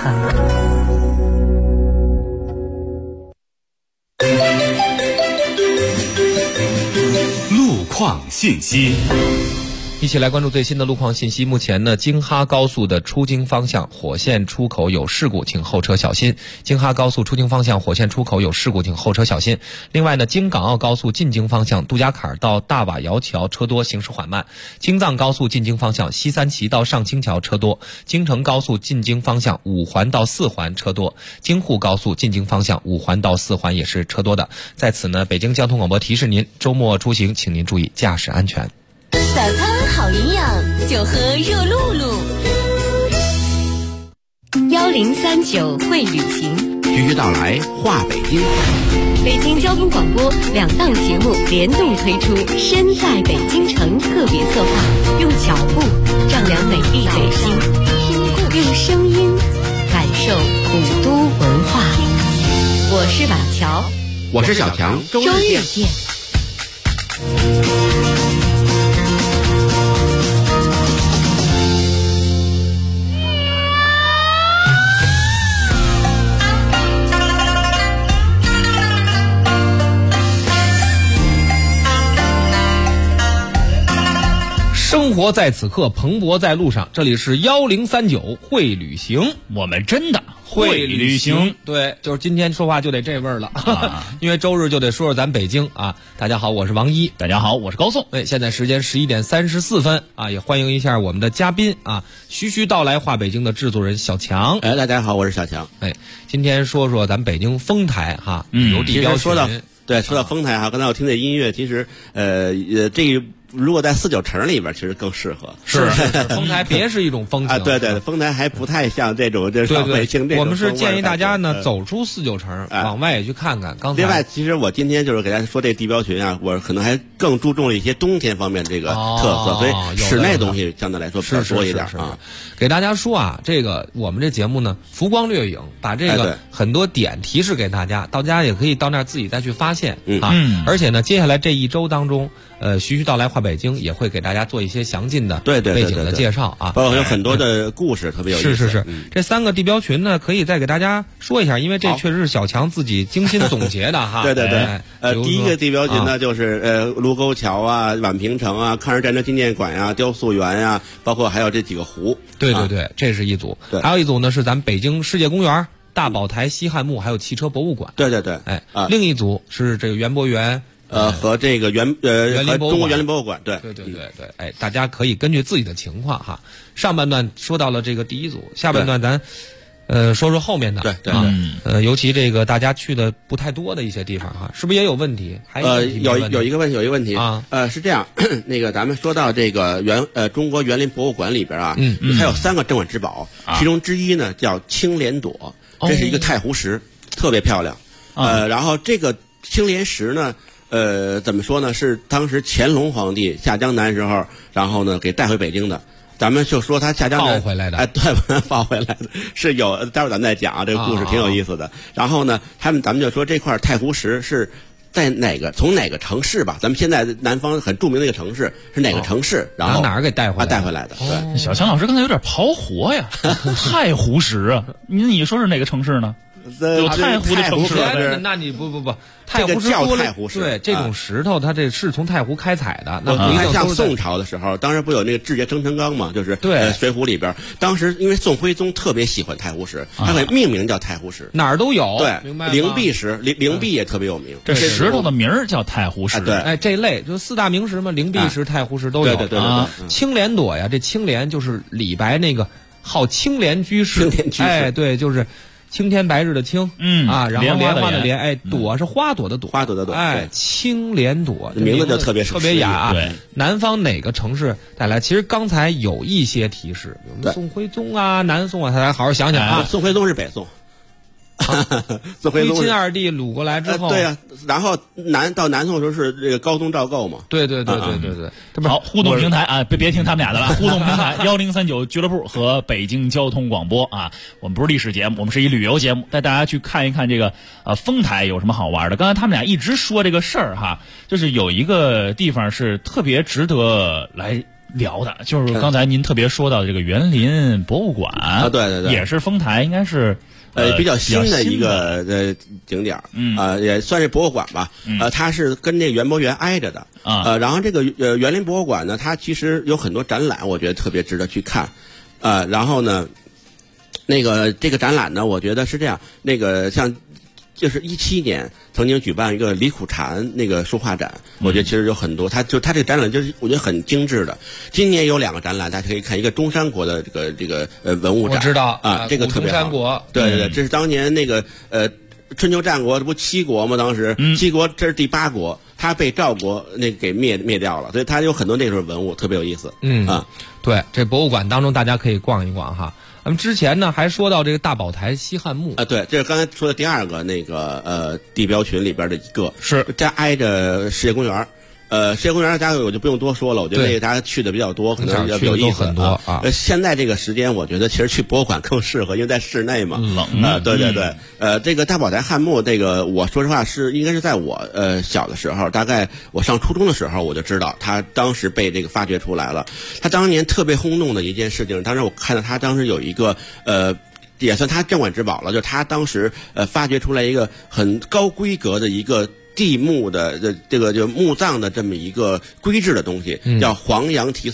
路况信息。 一起来关注最新的路况信息。目前呢，京哈高速的出京方向火线出口有事故，请后车小心。京哈高速出京方向火线出口有事故，请后车小心。另外呢，京港澳高速进京方向杜家坎到大瓦窑桥车多，行驶缓慢。京藏高速进京方向西三旗到上清桥车多。京承高速进京方向5环到4环车多。京沪高速进京方向5环到4环也是车多的。在此呢，北京交通广播提示您，周末出行请您注意驾驶安全。 早餐好营养，就喝热露露。1039会旅行， 徐徐道来话北京。 北京交通广播2档节目联动推出“身在北京城”特别策划，用脚步丈量美丽北京，用声音感受古都文化。我是马乔， 我是小强，周日见。 生活在此刻，蓬勃在路上。这里是1039会旅行， 我们真的会旅行。 对，就是今天说话就得这味儿了，因为周日就得说说咱北京啊。大家好，我是王一。 大家好，我是高颂。 现在时间11点34分啊，也欢迎一下我们的嘉宾啊，徐徐道来话北京的制作人小强。 大家好，我是小强。 今天说说咱北京丰台哈，有地标群。 说到丰台哈，刚才我听这音乐，其实这如果在4-9城里边，其实更适合。 是丰台别是一种风情对，丰台还不太像这种就是北京这种。 我们是建议大家呢走出4-9城，往外也去看看。 另外，其实我今天就是给大家说这地标群啊，我可能还更注重了一些冬天方面这个特色，所以室内东西相对来说比较多一点啊。 给大家说啊，这个我们这节目呢浮光掠影，把这个很多点提示给大家，大家也可以到那儿自己再去发现啊。而且呢，接下来这一周当中，徐徐道来话北京也会给大家做一些详尽的背景的介绍啊， 包括有很多的故事特别有意思。 是，这3个地标群呢，可以再给大家说一下，因为这确实是小强自己精心总结的哈。 对，第一个地标群呢，就是卢沟桥啊、宛平城啊、抗日战争纪念馆啊、雕塑园啊，包括还有这几个湖。 对，这是一组。还有一组呢是咱北京世界公园、大宝台、西汉墓，还有汽车博物馆。 对， 另一组是这个园博园。 和这个和中国园林博物馆，对， 大家可以根据自己的情况哈。上半段说到了这个第一组，下半段咱说说后面的， 对， 尤其这个大家去的不太多的一些地方哈，是不是也有问题？还有一个问题啊，是这样，那个咱们说到这个中国园林博物馆里边啊，它有3个镇馆之宝，其中之一呢叫青莲朵，这是一个太湖石，特别漂亮，然后这个青莲石呢。怎么说呢？是当时乾隆皇帝下江南时候，然后呢给带回北京的。咱们就说他下江南抱回来的， 对，抱回来的是有。待会儿咱们再讲啊，这个故事挺有意思的。然后呢，咱们就说这块太湖石是在从哪个城市吧？咱们现在南方很著名的一个城市是哪个城市？然后哪儿给带回来的？对， 小强老师刚才有点刨活呀，太湖石啊！你说是哪个城市呢？有太湖的城市， 那你不， 太湖石叫太湖石， 对，这种石头它这是从太湖开采的。那你看，像宋朝的时候，当时不有那个志杰生辰纲嘛，就是水浒里边，当时因为宋徽宗特别喜欢太湖石，他给命名叫太湖石， 哪儿都有。 对， 明白吗？ 灵璧石，灵璧也特别有名。 这石头的名儿叫太湖石。 对， 这类就4大名石嘛，灵璧石、太湖石都有。 对。 青莲朵呀，这青莲就是李白那个号青莲居士。对，就是。青天白日的青，然后莲花的莲，朵是花朵的朵，青莲朵， 名字就特别雅啊。对，南方哪个城市带来？其实刚才有一些提示，比如宋徽宗啊、南宋啊，大家好好想想啊。 宋徽宗是北宋。徽钦二帝掳过来之后， 对呀，然后到南宋的时候是这个高宗赵构嘛， 对。 好，互动平台啊，别听他们俩的了，互动平台1039俱乐部和北京交通广播啊，我们不是历史节目，我们是一旅游节目，带大家去看一看这个丰台有什么好玩的。刚才他们俩一直说这个事儿哈，就是有一个地方是特别值得来聊的，就是刚才您特别说到这个园林博物馆啊， 对， 也是丰台，应该是。 比较新的一个景点，也算是博物馆吧。它是跟这个园博园挨着的。然后这个园林博物馆呢，它其实有很多展览，我觉得特别值得去看。然后呢，这个展览呢，我觉得是这样，像。就是17年曾经举办一个李苦禅那个书画展，我觉得其实有很多，它这个展览就是我觉得很精致的。今年有2个展览，大家可以看一个中山国的这个文物展， 我知道啊，这个特别好。 中山国， 对，这是当年那个春秋战国这不7国吗？当时7国这是第8国，他被赵国给灭掉了，所以他有很多那时候文物特别有意思。 对，这博物馆当中大家可以逛一逛哈。咱们之前呢还说到这个大宝台西汉墓啊，对，这是刚才说的第2个地标群里边的一个， 是这挨着世界公园。世界公园大家我就不用多说了，我觉得大家去的比较多，可能比较有意思很多啊。 现在这个时间，我觉得其实去博物馆更适合，因为在室内嘛， 冷啊，对。这个大宝台汉墓，我说实话应该是在我小的时候，大概我上初中的时候，我就知道他当时被这个发掘出来了。他当年特别轰动的一件事情，当时我看到他当时有一个也算他镇馆之宝了，就是他当时发掘出来一个很高规格的一个。地墓的这个就墓葬的这么一个规制的东西，叫黄杨题凑。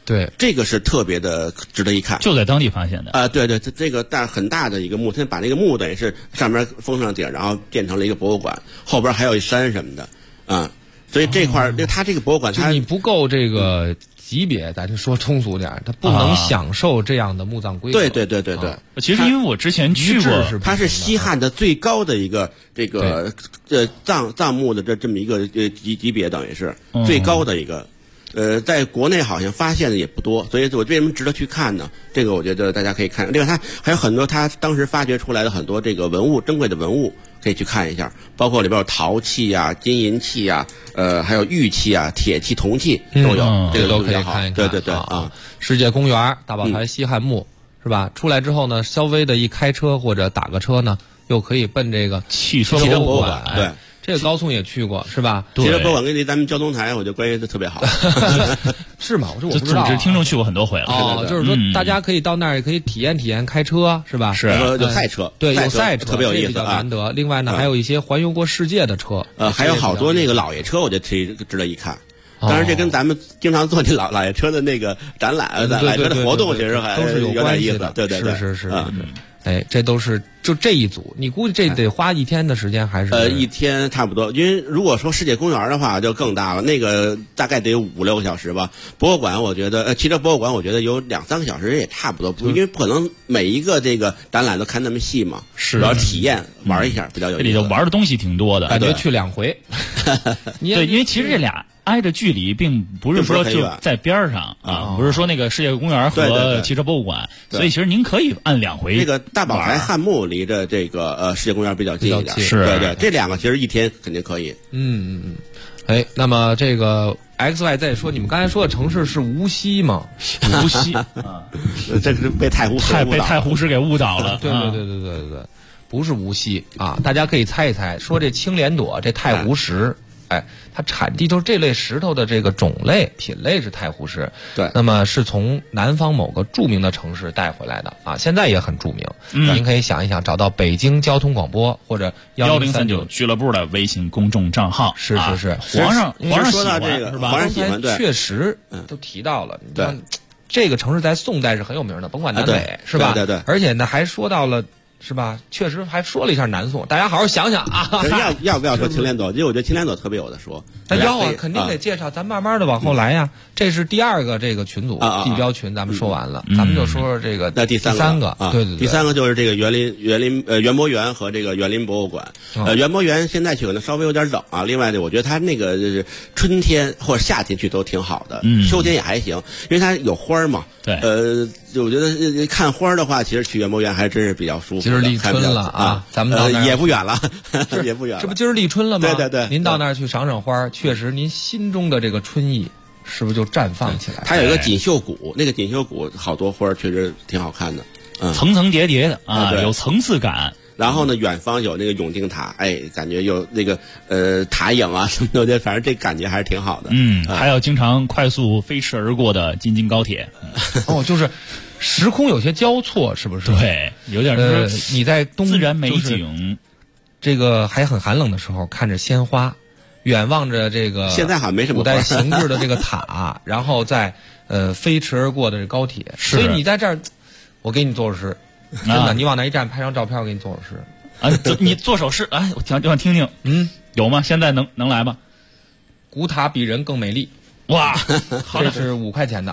对， 这个是特别的值得一看。 就在当地发现的对对，这个很大的一个墓，他把那个墓等于是上面封上顶，然后建成了一个博物馆，后边还有一山什么的啊。所以这块儿，他这个博物馆， 你不够这个级别，咱就说通俗点，他不能享受这样的墓葬规格。 对。 其实因为我之前去过， 它是西汉的最高的一个这个葬墓的这么一个级别，等于是最高的一个。在国内好像发现的也不多，所以我为什么值得去看呢？这个我觉得大家可以看。另外，它还有很多他当时发掘出来的很多这个文物，珍贵的文物可以去看一下，包括里边有陶器啊、金银器啊，还有玉器啊、铁器、铜器都有，这个都可以看一看。 对啊， 世界公园大宝台西汉墓是吧？出来之后呢，稍微的一开车或者打个车呢，又可以奔这个汽车博物馆。对。 这个高松也去过是吧？ 汽车博物馆跟离咱们交通台，我觉得关系都特别好。 是吗？我不知道。 组织听众去过很多回了。 就是说大家可以到那儿，也可以体验开车，是吧？ 是有赛车， 对，有赛车， 特别有意思， 比较难得。另外呢，还有一些环游过世界的车， 还有好多那个老爷车，我觉得值得一看。当然，这跟咱们经常做这老爷车的那个展览、老爷车的活动，其实还都是有点意思。对， 是。哎，这都是就这一组，你估计这得花一天的时间还是？ 一天差不多，因为如果说世界公园的话就更大了，那个大概得有5-6个小时吧。博物馆我觉得，汽车博物馆我觉得有2-3个小时也差不多，因为不可能每一个这个展览都看那么细嘛， 是， 主要体验玩一下比较有意思。 这里头玩的东西挺多的， 感觉去2回。 对，因为其实这俩挨着距离，并不是说就在边上啊，不是说那个世界公园和汽车博物馆，所以其实您可以按2回。 这个大宝台汉墓离着这个世界公园比较近一点， 是， 对，这2个其实一天肯定可以。 哎，那么这个 XYZ 说，你们刚才说的城市是无锡吗？ 无锡啊， 这个是被太湖市给误导了。 对，不是无锡啊，大家可以猜一猜，说这青莲朵这太湖石。哎，它产地就是这类石头的这个种类品类是太湖石， 对， 那么是从南方某个著名的城市带回来的啊，现在也很著名。您可以想一想，找到北京交通广播或者 1039俱乐部的微信公众账号。 是， 皇上说到这个，皇上喜欢，对， 确实都提到了，对，这个城市在宋代是很有名的，甭管南北，是吧？ 对， 而且呢还说到了。是吧？确实还说了一下南宋，大家好好想想啊。 要不要说青莲朵？因为我觉得青莲朵特别有的说。 要啊，肯定得介绍，咱慢慢的往后来呀。这是第2个这个群组地标群，咱们说完了，咱们就说说这个那第三个对， 第3个就是这个园博园和这个园林博物馆。园博园现在去可能稍微有点冷啊。另外呢，我觉得它那个就是春天或者夏天去都挺好的，秋天也还行，因为它有花嘛。 对， 我觉得看花的话，其实去园博园还真是比较舒服。 今儿立春了啊，咱们到那也不远了，也不远了。 这不今儿立春了吗？ 对， 您到那儿去赏赏花，确实您心中的这个春意是不是就绽放起来？ 它有一个锦绣谷，那个锦绣谷好多花确实挺好看的， 层层叠叠的啊，有层次感。 然后呢，远方有那个永定塔，哎，感觉有那个塔影啊什么的，反正这感觉还是挺好的。 还有经常快速飞驰而过的京津高铁。 就是时空有些交错，是不是？ 对，有点你在自然美景， 这个还很寒冷的时候，看着鲜花，远望着这个现在好像没什么古代形制的这个塔，然后在飞驰而过的这高铁，所以你在这儿，我给你做首诗。真的，你往那一站，拍张照片，我给你做首诗。 你做首诗，哎，我想听听。有吗？现在能来吗？ 古塔比人更美丽。 哇， 这是5块钱的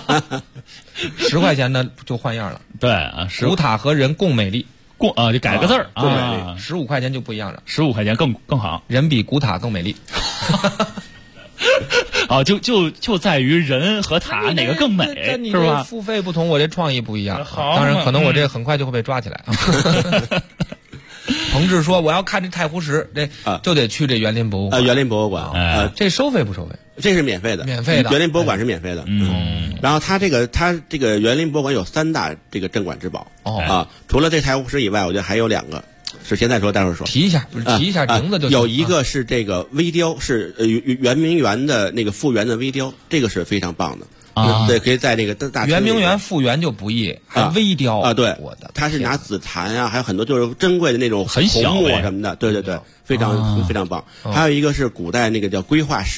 ，10块钱的就换样了。 对啊， 古塔和人共美丽， 就改个字儿， 共美丽。 15块钱就不一样了 ，15块钱更好， 人比古塔更美丽。 就在于人和塔哪个更美，是吧？ 付费不同，我这创意不一样。当然，可能我这很快就会被抓起来。彭志说：“我要看这太湖石，这就得去这园林博物馆。” 园林博物馆， 这收费不收费？ 这是免费的， 免费的。 园林博物馆是免费的。然后它这个园林博物馆有3大这个镇馆之宝除了这太湖石以外，我觉得还有2个。是现在说，待会儿说。 提一下名字就行。 有一个是这个微雕，是圆明园的那个复原的微雕，这个是非常棒的对，可以在那个大圆明园复原就不易，还微雕对， 我的它是拿紫檀啊，还有很多就是珍贵的那种红木什么的，对，非常棒。还有一个是古代那个叫规划石，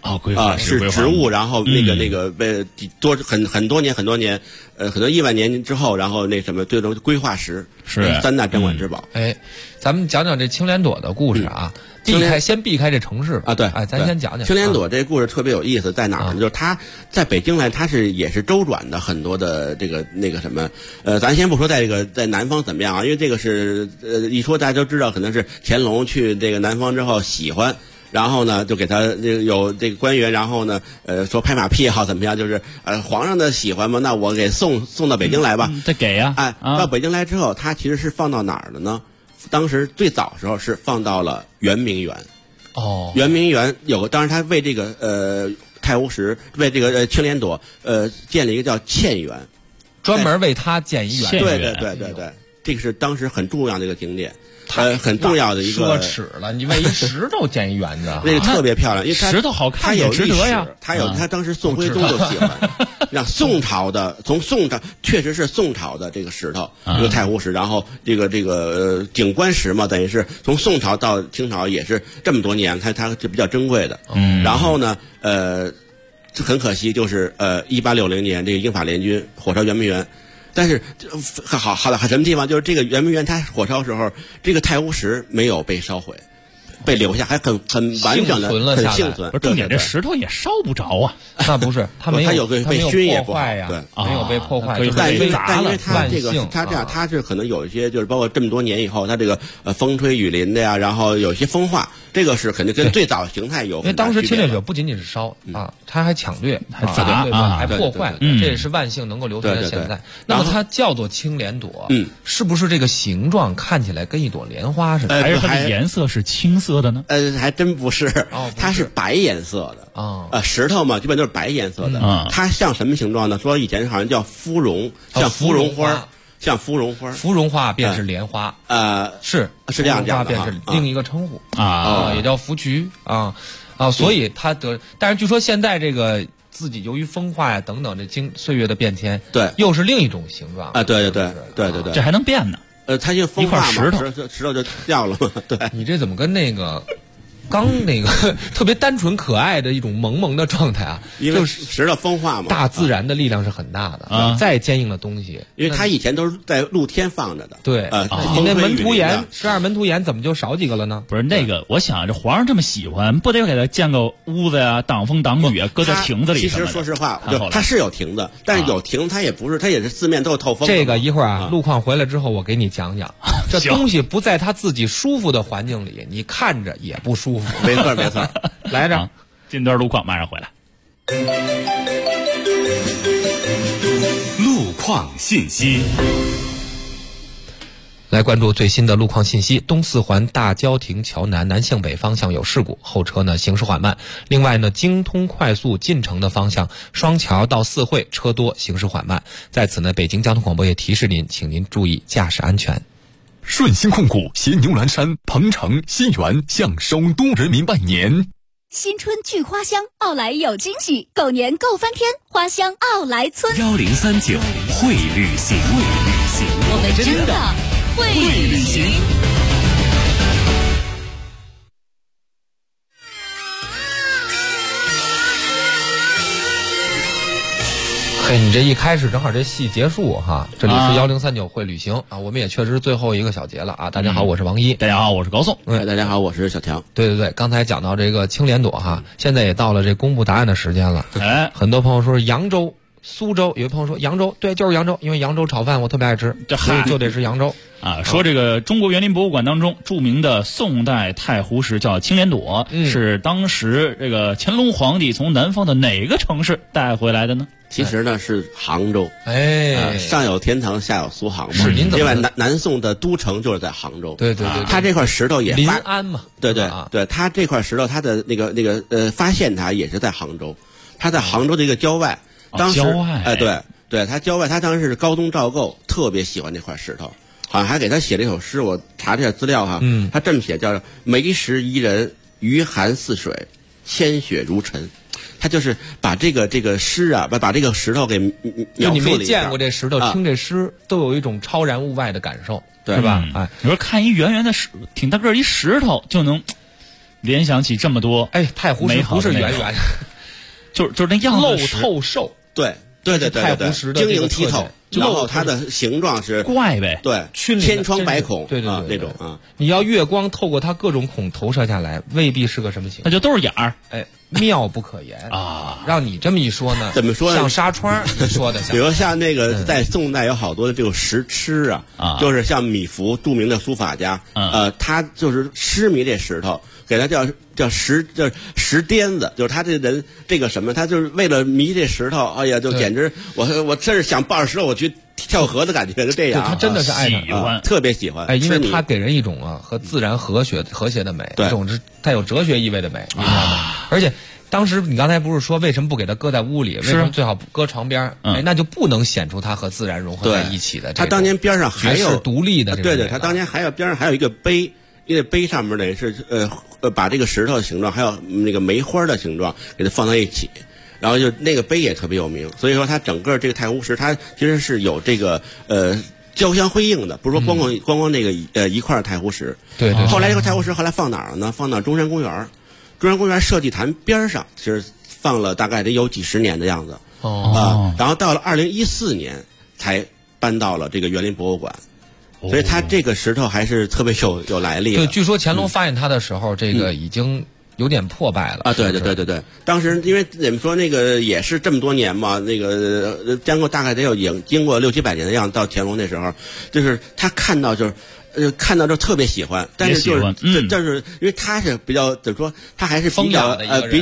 是植物，然后那个被多很多年，可能1万年之后，然后那什么最终规划石是 3大镇馆之宝。 咱们讲讲这青莲朵的故事啊。先避开这城市啊，对， 咱先讲讲青莲朵这故事特别有意思，在哪儿呢？就是它在北京来，它也是周转的很多的这个那个什么，咱先不说在南方怎么样啊，因为这个是一说大家都知道，可能是乾隆去这个南方之后喜欢。然后呢，就给他有这个官员，然后呢，说拍马屁也好怎么样，就是皇上的喜欢嘛，那我给送到北京来吧。 再给呀， 到北京来之后，他其实是放到哪儿了呢？当时最早时候是放到了圆明园。圆明园当时他为这个太湖石，为这个青莲朵建了一个叫茜园， 专门为他建一园。 对，这个是当时很重要的一个景点。很重要的一个奢侈了，你为一石头建一园子， 那个特别漂亮，因为石头好看， 它有值得呀。 他当时宋徽宗就喜欢，让宋朝的从宋朝确实是宋朝的这个石头，这个太湖石，然后这个景观石嘛，等于是从宋朝到清朝也是这么多年，它是比较珍贵的。然后呢，很可惜就是1860年这个英法联军火烧圆明园。但是好什么地方？就是这个圆明园，它火烧时候，这个太湖石没有被烧毁，被留下，还很完整的，很幸存。 重点这石头也烧不着啊。 那不是，它有被熏也不好呀，没有被破坏。 但因为它这个它这样，它是可能有一些，就是包括这么多年以后，它这个风吹雨淋的呀，然后有一些风化。这个是肯定跟最早形态有， 因为当时侵略者不仅仅是烧他还抢掠，还砸，还破坏，这也是万幸能够留存到现在。那么它叫做青莲朵，是不是这个形状看起来跟一朵莲花似的？ 还是它的颜色是青色的呢？ 还真不是，它是白颜色的石头嘛，基本都是白颜色的。它像什么形状呢？说以前好像叫芙蓉，像芙蓉花。像芙蓉花， 芙蓉花便是莲花，是这样讲的， 便是另一个称呼也叫芙蕖所以它但是据说现在这个自己由于风化呀等等这岁月的变迁， 对， 又是另一种形状对， 这还能变呢？ 它就风化嘛，石头就掉了嘛，对， 你这怎么跟那个？刚那个特别单纯可爱的一种萌萌的状态啊， 因为石头风化嘛， 大自然的力量是很大的再坚硬的东西， 因为它以前都是在露天放着的。 对，你那门徒岩12门徒岩怎么就少几个了呢？ 不是那个，我想这皇上这么喜欢，不得给他建个屋子呀，挡风挡雨啊，搁在亭子里。 其实说实话，它是有亭子，但是有亭它也不是，它也是四面都有透风。 这个一会儿路况回来之后，我给你讲讲，这东西不在他自己舒服的环境里，你看着也不舒服。 没错， 来着， 进段路况，马上回来。 路况信息， 来关注最新的路况信息。东四环大郊亭桥南向北方向有事故，后车呢行驶缓慢。另外呢，京通快速进城的方向双桥到四惠车多，行驶缓慢。在此呢，北京交通广播也提示您，请您注意驾驶安全。 顺鑫控股携牛栏山、鹏城、新源向首都人民拜年。 新春聚花香，奥莱有惊喜，狗年够翻天，花香奥莱村。 1039会旅行， 我们真的会旅行。 嘿，你这一开始正好这戏结束哈，这里是1039会旅行我们也确实最后一个小节了大家好，我是王一， 大家好，我是高颂， 大家好，我是小强。 对，刚才讲到这个青莲朵现在也到了这公布答案的时间了。很多朋友说扬州、苏州，有朋友说扬州，对，就是扬州，因为扬州炒饭我特别爱吃，所以就得是扬州。 说这个中国园林博物馆当中著名的宋代太湖石叫青莲朵，是当时这个乾隆皇帝从南方的哪个城市带回来的呢？ 其实呢是杭州，上有天堂，下有苏杭嘛。 是您因为南宋的都城就是在杭州。 对， 它这块石头也临安嘛。 对，它这块石头它的那个发现它也是在杭州，它在杭州的一个郊外。当时对，它郊外，它当时是高宗赵构特别喜欢这块石头，好像还给他写了一首诗，我查这下资料他这么写，叫梅石宜人，余寒似水，千雪如尘。他就是把这个诗把这个石头给描述了一下。 你没见过这石头，听这诗都有一种超然物外的感受，对吧？ 你说看一圆圆的挺大个一石头就能联想起这么多， 太湖石不是圆圆， 就是那样子露透瘦， 对， 太湖石的晶莹剔透，然后它的形状是怪呗， 对，千疮百孔， 对那种啊。 你要月光透过它各种孔投射下来，未必是个什么形， 那就都是眼儿， 妙不可言啊！ 让你这么一说呢， 怎么说呢？ 像纱窗，你说的像。 比如像那个在宋代有好多的这种石痴啊，就是像米芾，著名的书法家，他就是痴迷这石头，给他叫石癫子，就是他这人这个什么，他就是为了迷这石头，哎呀，就简直我真是想抱着石头我去跳河的感觉，就这样。 他真的是爱喜欢， 特别喜欢。 因为他给人一种和自然和谐的美，一种是带有哲学意味的美，你知道吗？而且当时你刚才不是说为什么不给他搁在屋里？为什么最好搁床边？那就不能显出他和自然融合在一起的。 他当年边上还有独立的， 对，他当年边上还有一个碑。因为碑上面呢是把这个石头的形状还有那个梅花的形状给它放在一起，然后就那个碑也特别有名，所以说它整个这个太湖石它其实是有这个交相辉映的，不是说光那个一块太湖石。 对。 后来这个太湖石后来放哪儿了呢？放到中山公园，中山公园设计坛边上，其实放了大概得有几十年的样子。然后到了2014年才搬到了这个园林博物馆。所以它这个石头还是特别有来历的。 对，据说乾隆发现它的时候，这个已经有点破败了啊。对，当时因为怎么说，那个也是这么多年嘛，那个经过大概得有经过600-700年的样子，到乾隆那时候，就是他看到就特别喜欢，但是就是因为他是比较怎么说，他还是比较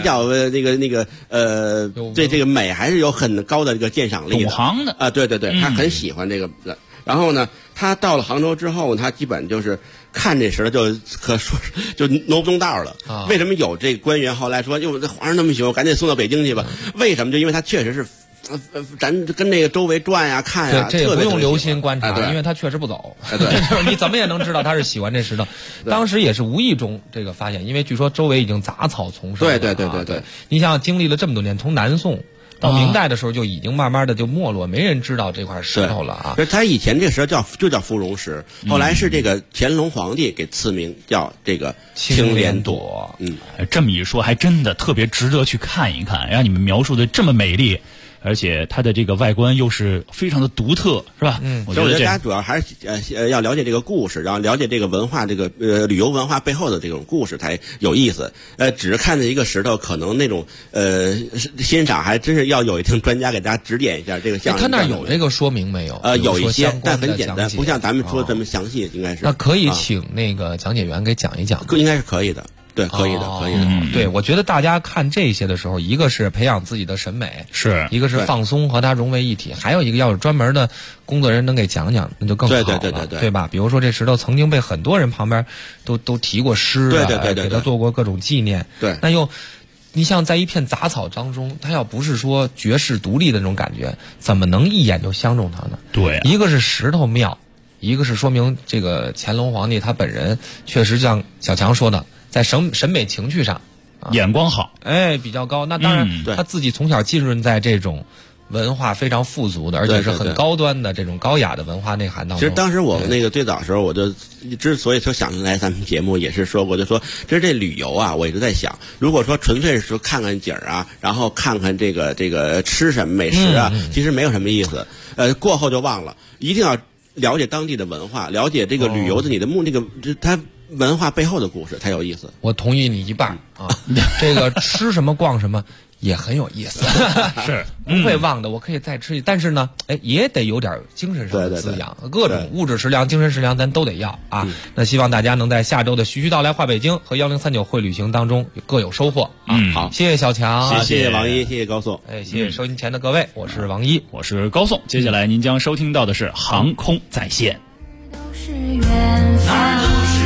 对这个美还是有很高的这个鉴赏力的。 懂行的啊，对，他很喜欢这个。然后呢，他到了杭州之后，他基本就是看这石头就可说就挪不动道了。为什么有这官员后来说，哟，这皇上那么喜欢，赶紧送到北京去吧？为什么？就因为他确实是。咱跟那个周围转呀看呀， 这也不用留心观察，因为他确实不走。就是你怎么也能知道他是喜欢这石头。当时也是无意中这个发现，因为据说周围已经杂草丛生。 对。 你想想，经历了这么多年，从南宋到明代的时候，就已经慢慢的就没落，没人知道这块石头了啊。 他以前这石头就叫芙蓉石，后来是这个乾隆皇帝给赐名叫这个青莲朵。 这么一说，还真的特别值得去看一看，让你们描述的这么美丽。而且它的这个外观又是非常的独特，是吧？ 我觉得大家主要还是要了解这个故事，然后了解这个文化，这个旅游文化背后的这种故事才有意思。只是看着一个石头，可能那种欣赏还真是要有一定专家给大家指点一下这个像。 他那有这个说明没有？ 有一些，但很简单，不像咱们说的这么详细，应该是。 那可以请那个讲解员给讲一讲， 应该是可以的。对，可以的。 对，我觉得大家看这些的时候，一个是培养自己的审美， 是一个是放松和它融为一体，还有一个要有专门的工作人员能给讲讲，那就更好了，对吧？比如说这石头曾经被很多人旁边都提过诗， 对， 给他做过各种纪念， 对， 那又。你像在一片杂草当中，它要不是说绝世独立的那种感觉，怎么能一眼就相中它呢？ 对， 一个是石头妙，一个是说明这个乾隆皇帝他本人确实像小强说的，在审美情趣上， 眼光好， 比较高。那当然，他自己从小浸润在这种文化非常富足的，而且是很高端的这种高雅的文化内涵当中。 其实当时我们那个最早的时候，我就之所以说想来咱们节目，也是说过，就说其实这旅游啊，我一直在想，如果说纯粹是说看看景啊，然后看看这个吃什么美食啊，其实没有什么意思。过后就忘了，一定要了解当地的文化，了解这个旅游的你的它文化背后的故事才有意思。 我同意你一半啊，这个吃什么逛什么。也很有意思， 是不会忘的。我可以再吃，但是呢，也得有点精神上的滋养，各种物质食粮、精神食粮，咱都得要啊。那希望大家能在下周的徐徐道来话北京和1039会旅行当中各有收获啊。 好， 谢谢小强， 谢谢王一，谢谢高颂， 谢谢收音前的各位，我是王一， 我是高颂。接下来您将收听到的是航空在线。 都是远方，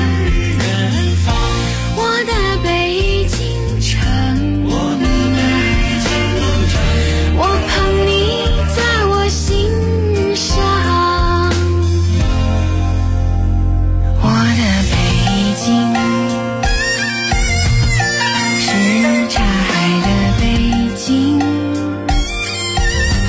我的北京城。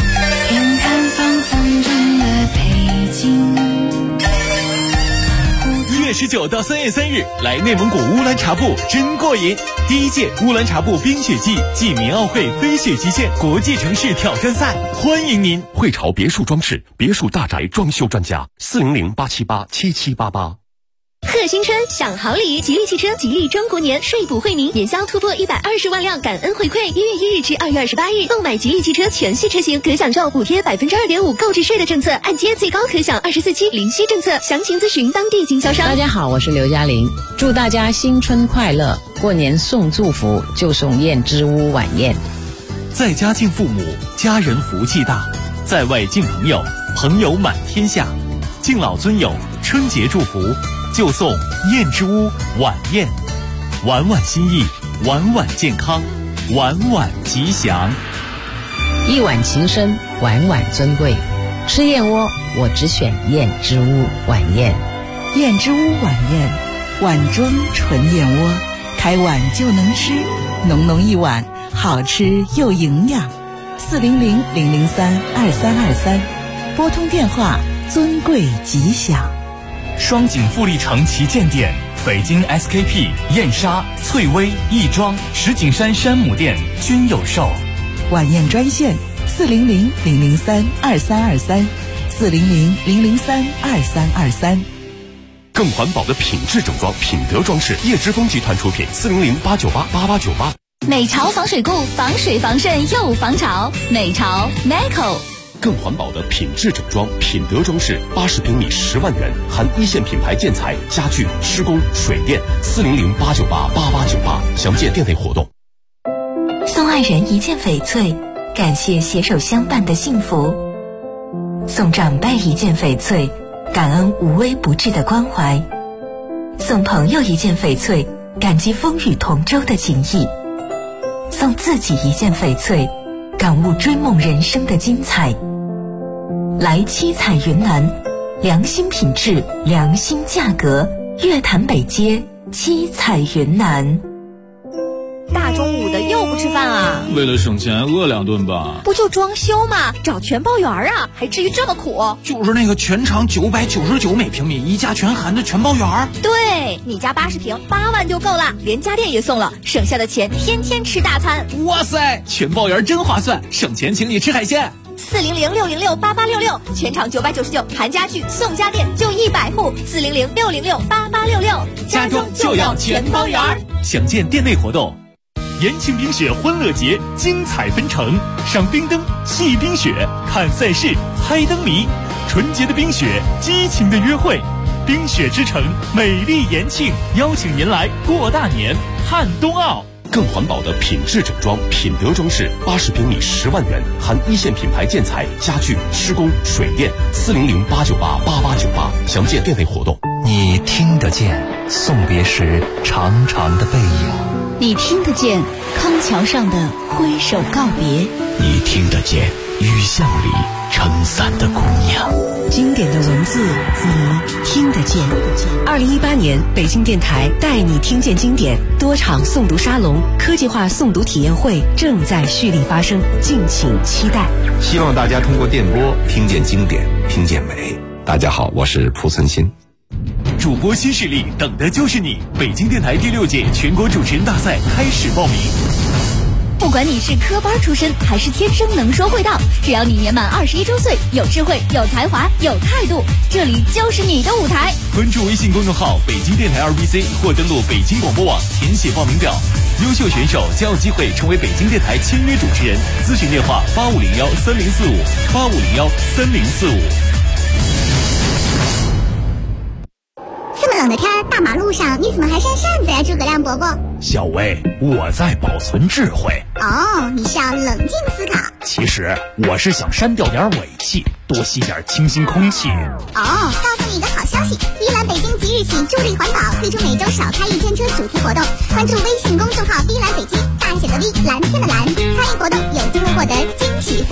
天看方方正的北京。 月19到3月3日，来内蒙古乌兰察布真过瘾！第1届乌兰察布冰雪季暨民奥会飞雪极限国际城市挑战赛，欢迎您！ 汇潮别墅装饰，别墅大宅装修专家，400-878-7788。 贺新春享好礼，吉利汽车吉利中国年税补惠民，年销突破120万辆，感恩回馈。1月1日至2月28日，购买吉利汽车全系车型可享受补贴2.5%购置税的政策，按揭最高可享24期零息政策。详情咨询当地经销商。 大家好，我是刘嘉玲，祝大家新春快乐！过年送祝福就送燕之屋晚宴。 在家敬父母，家人福气大；在外敬朋友，朋友满天下。敬老尊友，春节祝福就送燕之屋晚宴，晚晚心意，晚晚健康，晚晚吉祥。 一碗情深，晚晚尊贵。吃燕窝，我只选燕之屋晚宴。 燕之屋晚宴，碗装纯燕窝，开碗就能吃，浓浓一碗，好吃又营养。400-003-2323，拨通电话，尊贵吉祥。 双井富力城旗舰店、北京 SKP、燕莎、翠微、亦庄、石景山山姆店均有售。 晚宴专线400-003-2323，400-003-2323。 更环保的品质整装，品德装饰，叶之峰集团出品，400-898-8898。 美潮防水固，防水防渗又防潮。美潮 Meco。 更环保的品质整装，品德装饰，80平米10万元，含1线品牌建材、家具、施工、水电，400-898-8898。详见店内活动。 送爱人一件翡翠，感谢携手相伴的幸福；送长辈一件翡翠，感恩无微不至的关怀；送朋友一件翡翠，感激风雨同舟的情谊；送自己一件翡翠，感悟追梦人生的精彩。来七彩云南，良心品质，良心价格，月坛北街七彩云南。 大中午的又不吃饭啊？ 为了省钱饿2顿吧。 不就装修吗？找全包园啊，还至于这么苦？ 就是那个全长999每平米，一价全含的全包园。 对，你家80平8万就够了，连家电也送了，省下的钱天天吃大餐。 哇塞，全包园真划算，省钱请你吃海鲜。 400-606-8866，全场999，含家具送家电就100户。400-606-8866， 家装就要全包园。详见店内活动。延庆冰雪欢乐节精彩纷呈，赏冰灯、戏冰雪、看赛事、猜灯谜，纯洁的冰雪，激情的约会。冰雪之城，美丽延庆，邀请您来过大年，看冬奥。 更环保的品质整装，品德装饰，80平米10万元，含1线品牌建材、家具、施工、水电，400-898-8898。详见店内活动。 你听得见送别时长长的背影， 你听得见康桥上的挥手告别， 你听得见雨巷里撑伞的姑娘。 经典的文字，你听得见。2018年，北京电台带你听见经典多场诵读沙龙、科技化诵读体验会正在蓄力发生，敬请期待。 希望大家通过电波听见经典，听见美。大家好，我是蒲存昕。 主播新势力，等的就是你！北京电台第6届全国主持人大赛开始报名。 不管你是科班出身还是天生能说会道，只要你年满21周岁，有智慧、有才华、有态度，这里就是你的舞台。 关注微信公众号北京电台2BC 或登录北京广播网填写报名表，优秀选手将有机会成为北京电台签约主持人。咨询电话8501-3045，8501-3045。 这么冷的天，大马路上你怎么还扇扇子呀，诸葛亮伯伯？ 小薇，我在保存智慧。 哦，你是要冷静思考。 其实我是想删掉点尾气，多吸点清新空气。 哦，告诉你一个好消息，依兰北京即日起助力环保，推出每周少开1天车主题活动。关注微信公众号依兰北京，大写的 V， 蓝天的蓝，参与活动有机会获得惊喜。